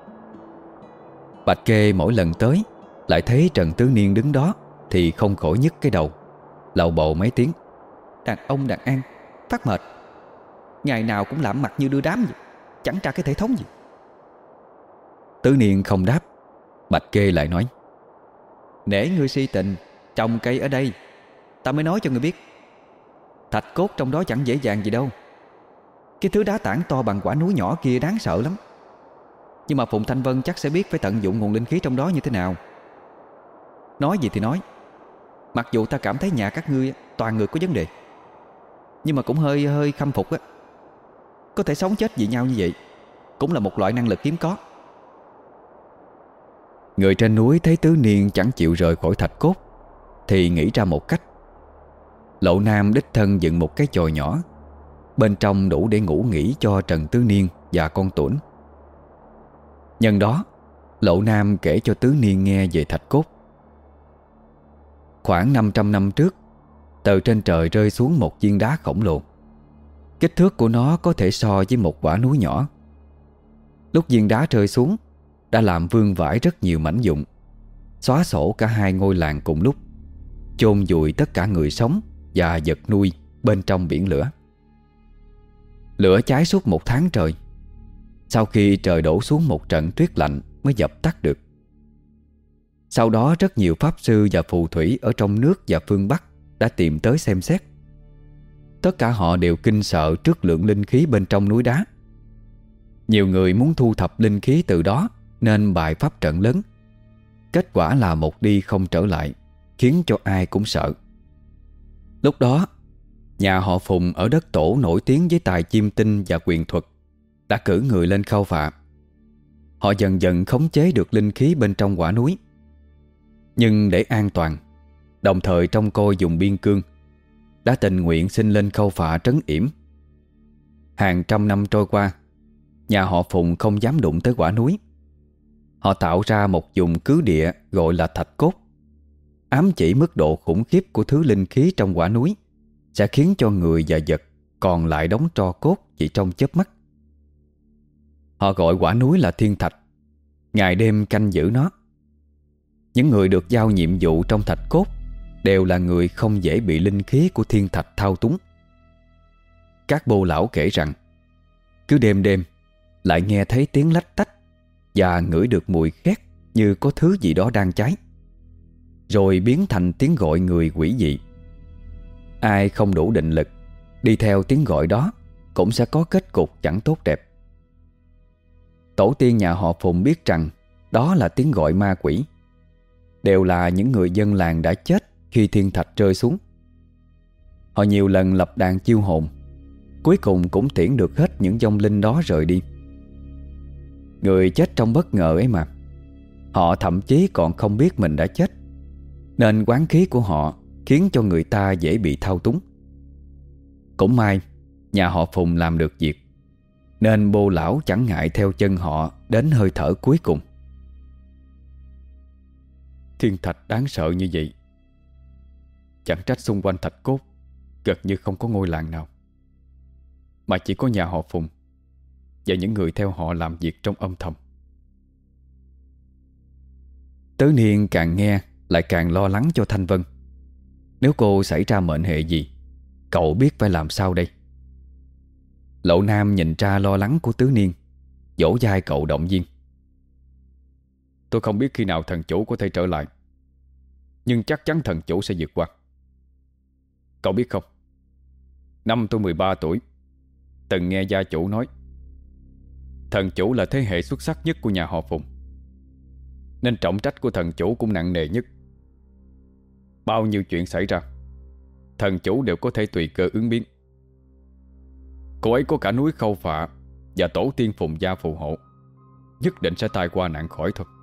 Bạch Kê mỗi lần tới lại thấy Trần Tứ Niên đứng đó thì không khỏi nhức cái đầu, lầu bầu mấy tiếng: Đàn ông đàn an, phát mệt. Ngày nào cũng làm mặt như đưa đám vậy, chẳng ra cái thể thống gì. Tứ Niên không đáp. Bạch Kê lại nói: Nể ngươi si tình, trồng cây ở đây, ta mới nói cho ngươi biết. Thạch cốt trong đó chẳng dễ dàng gì đâu. Cái thứ đá tảng to bằng quả núi nhỏ kia đáng sợ lắm. Nhưng mà Phùng Thanh Vân chắc sẽ biết phải tận dụng nguồn linh khí trong đó như thế nào. Nói gì thì nói, mặc dù ta cảm thấy nhà các ngươi toàn người có vấn đề, nhưng mà cũng hơi hơi khâm phục á. Có thể sống chết vì nhau như vậy cũng là một loại năng lực hiếm có. Người trên núi thấy Tứ Niên chẳng chịu rời khỏi thạch cốt thì nghĩ ra một cách. Lộ Nam đích thân dựng một cái chòi nhỏ, bên trong đủ để ngủ nghỉ cho Trần Tứ Niên và con Tuổn. Nhân đó, Lộ Nam kể cho Tứ Niên nghe về thạch cốt. Khoảng năm trăm năm trước, từ trên trời rơi xuống một viên đá khổng lồ. Kích thước của nó có thể so với một quả núi nhỏ. Lúc viên đá rơi xuống đã làm vương vãi rất nhiều mảnh vụn, xóa sổ cả hai ngôi làng cùng lúc, chôn vùi tất cả người sống và vật nuôi bên trong biển lửa. Lửa cháy suốt một tháng trời. Sau khi trời đổ xuống một trận tuyết lạnh mới dập tắt được. Sau đó rất nhiều pháp sư và phù thủy ở trong nước và phương Bắc đã tìm tới xem xét. Tất cả họ đều kinh sợ trước lượng linh khí bên trong núi đá. Nhiều người muốn thu thập linh khí từ đó nên bài pháp trận lớn. Kết quả là một đi không trở lại, khiến cho ai cũng sợ. Lúc đó, nhà họ Phùng ở đất Tổ nổi tiếng với tài chiêm tinh và quyền thuật đã cử người lên khâu phạ. Họ dần dần khống chế được linh khí bên trong quả núi. Nhưng để an toàn, đồng thời trông coi vùng biên cương, đã tình nguyện xin lên khâu phạ trấn yểm. Hàng trăm năm trôi qua, nhà họ Phùng không dám đụng tới quả núi. Họ tạo ra một vùng cứ địa gọi là Thạch Cốt, ám chỉ mức độ khủng khiếp của thứ linh khí trong quả núi sẽ khiến cho người và vật còn lại đống tro cốt chỉ trong chớp mắt. Họ gọi quả núi là Thiên Thạch, ngày đêm canh giữ nó. Những người được giao nhiệm vụ trong Thạch Cốt đều là người không dễ bị linh khí của Thiên Thạch thao túng. Các bô lão kể rằng cứ đêm đêm lại nghe thấy tiếng lách tách và ngửi được mùi khét như có thứ gì đó đang cháy, rồi biến thành tiếng gọi người quỷ dị. Ai không đủ định lực đi theo tiếng gọi đó cũng sẽ có kết cục chẳng tốt đẹp. Tổ tiên nhà họ Phùng biết rằng đó là tiếng gọi ma quỷ, đều là những người dân làng đã chết khi thiên thạch rơi xuống. Họ nhiều lần lập đàn chiêu hồn, cuối cùng cũng tiễn được hết những vong linh đó rời đi. Người chết trong bất ngờ ấy mà, họ thậm chí còn không biết mình đã chết, nên oán khí của họ khiến cho người ta dễ bị thao túng. Cũng may nhà họ Phùng làm được việc, nên bô lão chẳng ngại theo chân họ đến hơi thở cuối cùng. Thiên thạch đáng sợ như vậy, chẳng trách xung quanh Thạch Cốt gần như không có ngôi làng nào, mà chỉ có nhà họ Phùng và những người theo họ làm việc trong âm thầm. Tứ Niên càng nghe lại càng lo lắng cho Thanh Vân. Nếu cô xảy ra mệnh hệ gì, cậu biết phải làm sao đây? Lộ Nam nhìn ra lo lắng của Tứ Niên, dỗ vai cậu động viên. Tôi không biết khi nào thần chủ có thể trở lại, nhưng chắc chắn thần chủ sẽ vượt qua. Cậu biết không, năm tôi mười ba tuổi, từng nghe gia chủ nói thần chủ là thế hệ xuất sắc nhất của nhà họ Phùng, nên trọng trách của thần chủ cũng nặng nề nhất. Bao nhiêu chuyện xảy ra, thần chủ đều có thể tùy cơ ứng biến. Cô ấy có cả núi Khâu Phạ và tổ tiên Phùng gia phù hộ, nhất định sẽ tai qua nạn khỏi thôi.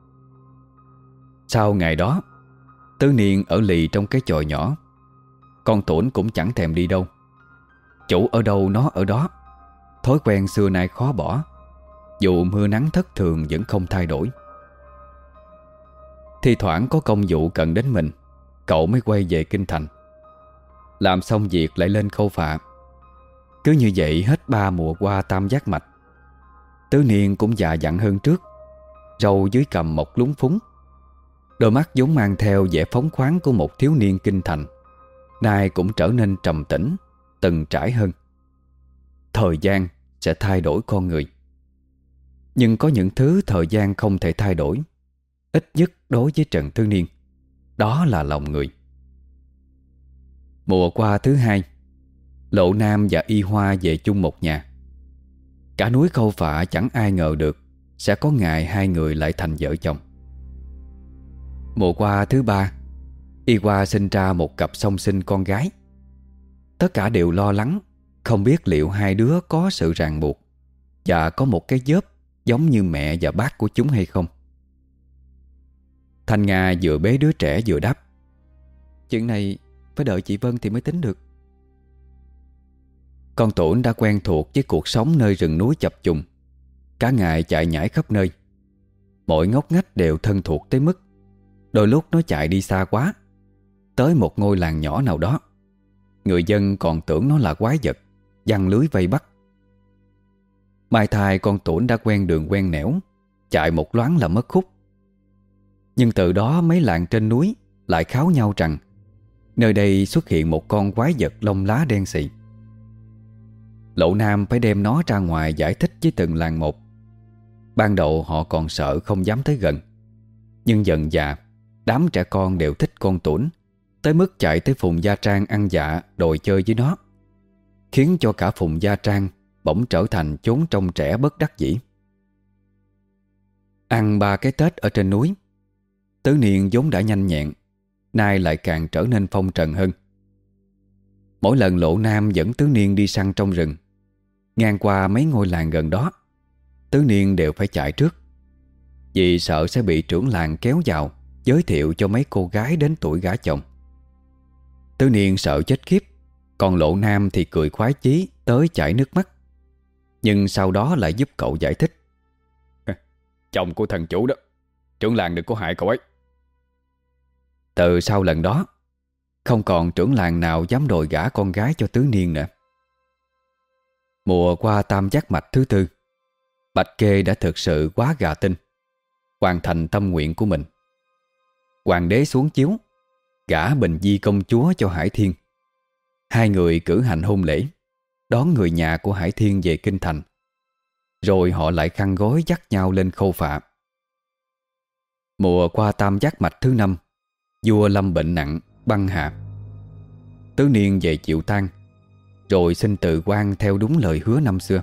Sau ngày đó, Tứ Niên ở lì trong cái chòi nhỏ. Con Tuổn cũng chẳng thèm đi đâu. Chủ ở đâu nó ở đó. Thói quen xưa nay khó bỏ, dù mưa nắng thất thường vẫn không thay đổi. Thi thoảng có công vụ cần đến mình, cậu mới quay về kinh thành. Làm xong việc lại lên Khâu Phạ. Cứ như vậy hết ba mùa qua tam giác mạch. Tứ Niên cũng già dặn hơn trước, râu dưới cằm mọc lúng phúng. Đôi mắt vốn mang theo vẻ phóng khoáng của một thiếu niên kinh thành, nay cũng trở nên trầm tĩnh, từng trải hơn. Thời gian sẽ thay đổi con người, nhưng có những thứ thời gian không thể thay đổi, ít nhất đối với Trần Tứ Niên. Đó là lòng người. Mùa qua thứ hai, Lộ Nam và Y Hoa về chung một nhà. Cả núi Khâu Phạ chẳng ai ngờ được sẽ có ngày hai người lại thành vợ chồng. Mùa qua thứ ba, Y Hoa sinh ra một cặp song sinh con gái. Tất cả đều lo lắng, không biết liệu hai đứa có sự ràng buộc và có một cái vớp giống như mẹ và bác của chúng hay không. Thanh Nga vừa bế đứa trẻ vừa đáp: Chuyện này phải đợi chị Vân thì mới tính được. Con Tuổn đã quen thuộc với cuộc sống nơi rừng núi chập trùng, cả ngày chạy nhảy khắp nơi. Mọi ngóc ngách đều thân thuộc tới mức đôi lúc nó chạy đi xa quá, tới một ngôi làng nhỏ nào đó, người dân còn tưởng nó là quái vật, giăng lưới vây bắt. Mai thai con Tuổn đã quen đường quen nẻo, chạy một loáng là mất khúc. Nhưng từ đó mấy làng trên núi lại kháo nhau rằng nơi đây xuất hiện một con quái vật lông lá đen xì. Lộ Nam phải đem nó ra ngoài giải thích với từng làng một. Ban đầu họ còn sợ không dám tới gần, nhưng dần dà đám trẻ con đều thích con Tuổn, tới mức chạy tới Phùng Gia Trang ăn dạ đòi chơi với nó, khiến cho cả Phùng Gia Trang bỗng trở thành chốn trông trẻ bất đắc dĩ. Ăn ba cái Tết ở trên núi, Tứ Niên vốn đã nhanh nhẹn, nay lại càng trở nên phong trần hơn. Mỗi lần Lộ Nam dẫn Tứ Niên đi săn trong rừng, ngang qua mấy ngôi làng gần đó, Tứ Niên đều phải chạy trước, vì sợ sẽ bị trưởng làng kéo vào giới thiệu cho mấy cô gái đến tuổi gả chồng. Tứ Niên sợ chết khiếp, còn Lộ Nam thì cười khoái chí tới chảy nước mắt. Nhưng sau đó lại giúp cậu giải thích: Chồng của thần chủ đó, trưởng làng đừng có hại cậu ấy. Từ sau lần đó, không còn trưởng làng nào dám đòi gả con gái cho Tứ Niên nữa. Mùa qua tam giác mạch thứ tư, Bạch Kê đã thực sự quá gà tinh, hoàn thành tâm nguyện của mình. Hoàng đế xuống chiếu, gả Bình Di công chúa cho Hải Thiên. Hai người cử hành hôn lễ, đón người nhà của Hải Thiên về kinh thành. Rồi họ lại khăn gói dắt nhau lên khâu phạ. Mùa qua tam giác mạch thứ năm, vua lâm bệnh nặng, băng hà. Tứ Niên về chịu tang, rồi xin từ quan theo đúng lời hứa năm xưa.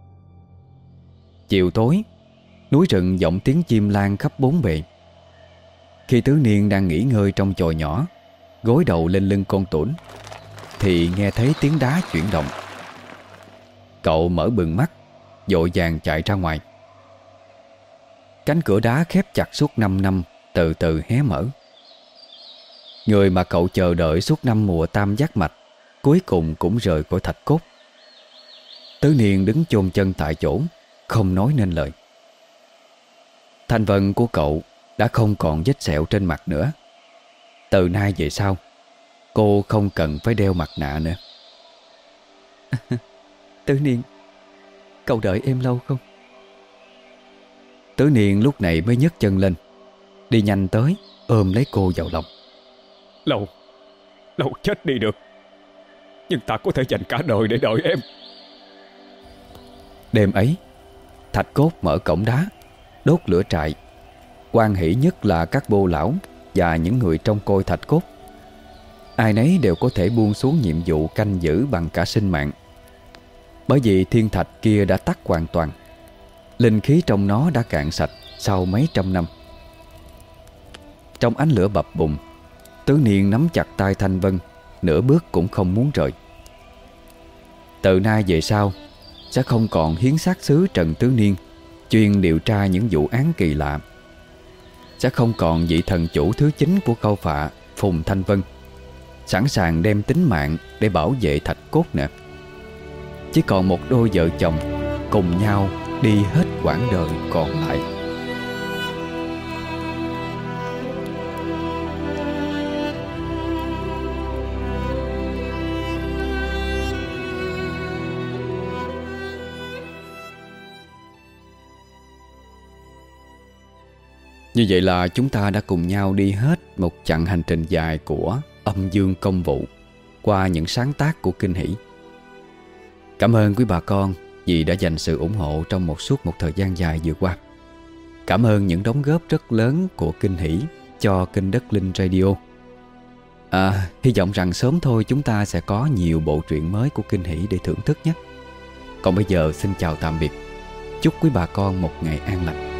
Chiều tối, núi rừng vọng tiếng chim lan khắp bốn bề. Khi Tứ Niên đang nghỉ ngơi trong chòi nhỏ, gối đầu lên lưng con tuổn, thì nghe thấy tiếng đá chuyển động. Cậu mở bừng mắt, vội vàng chạy ra ngoài. Cánh cửa đá khép chặt suốt năm năm từ từ hé mở. Người mà cậu chờ đợi suốt năm mùa tam giác mạch cuối cùng cũng rời khỏi thạch cốt. Tứ Niên đứng chôn chân tại chỗ, không nói nên lời. Thanh vân của cậu đã không còn vết sẹo trên mặt nữa. Từ nay về sau, cô không cần phải đeo mặt nạ nữa. Tứ Niên, cậu đợi em lâu không? Tứ Niên lúc này mới nhấc chân lên, đi nhanh tới ôm lấy cô vào lòng. Lâu, lâu chết đi được, nhưng ta có thể dành cả đời để đợi em. Đêm ấy, thạch cốt mở cổng đá, đốt lửa trại. Hoan hỷ nhất là các bô lão và những người trong coi thạch cốt. Ai nấy đều có thể buông xuống nhiệm vụ canh giữ bằng cả sinh mạng. Bởi vì thiên thạch kia đã tắt hoàn toàn, linh khí trong nó đã cạn sạch sau mấy trăm năm. Trong ánh lửa bập bùng, Tứ Niên nắm chặt tay Thanh Vân, nửa bước cũng không muốn rời. Từ nay về sau, sẽ không còn hiến sát sứ Trần Tứ Niên chuyên điều tra những vụ án kỳ lạ. Sẽ không còn vị thần chủ thứ chín của khâu phạ Phùng Thanh Vân sẵn sàng đem tính mạng để bảo vệ thạch cốt nữa. Chỉ còn một đôi vợ chồng cùng nhau đi hết quãng đời còn lại. Như vậy là chúng ta đã cùng nhau đi hết một chặng hành trình dài của Âm Dương Công Vụ qua những sáng tác của Kinh Hỷ. Cảm ơn quý bà con vì đã dành sự ủng hộ trong một suốt một thời gian dài vừa qua. Cảm ơn những đóng góp rất lớn của Kinh Hỷ cho kênh Đất Linh Radio. À, hy vọng rằng sớm thôi chúng ta sẽ có nhiều bộ truyện mới của Kinh Hỷ để thưởng thức nhé. Còn bây giờ xin chào tạm biệt. Chúc quý bà con một ngày an lành.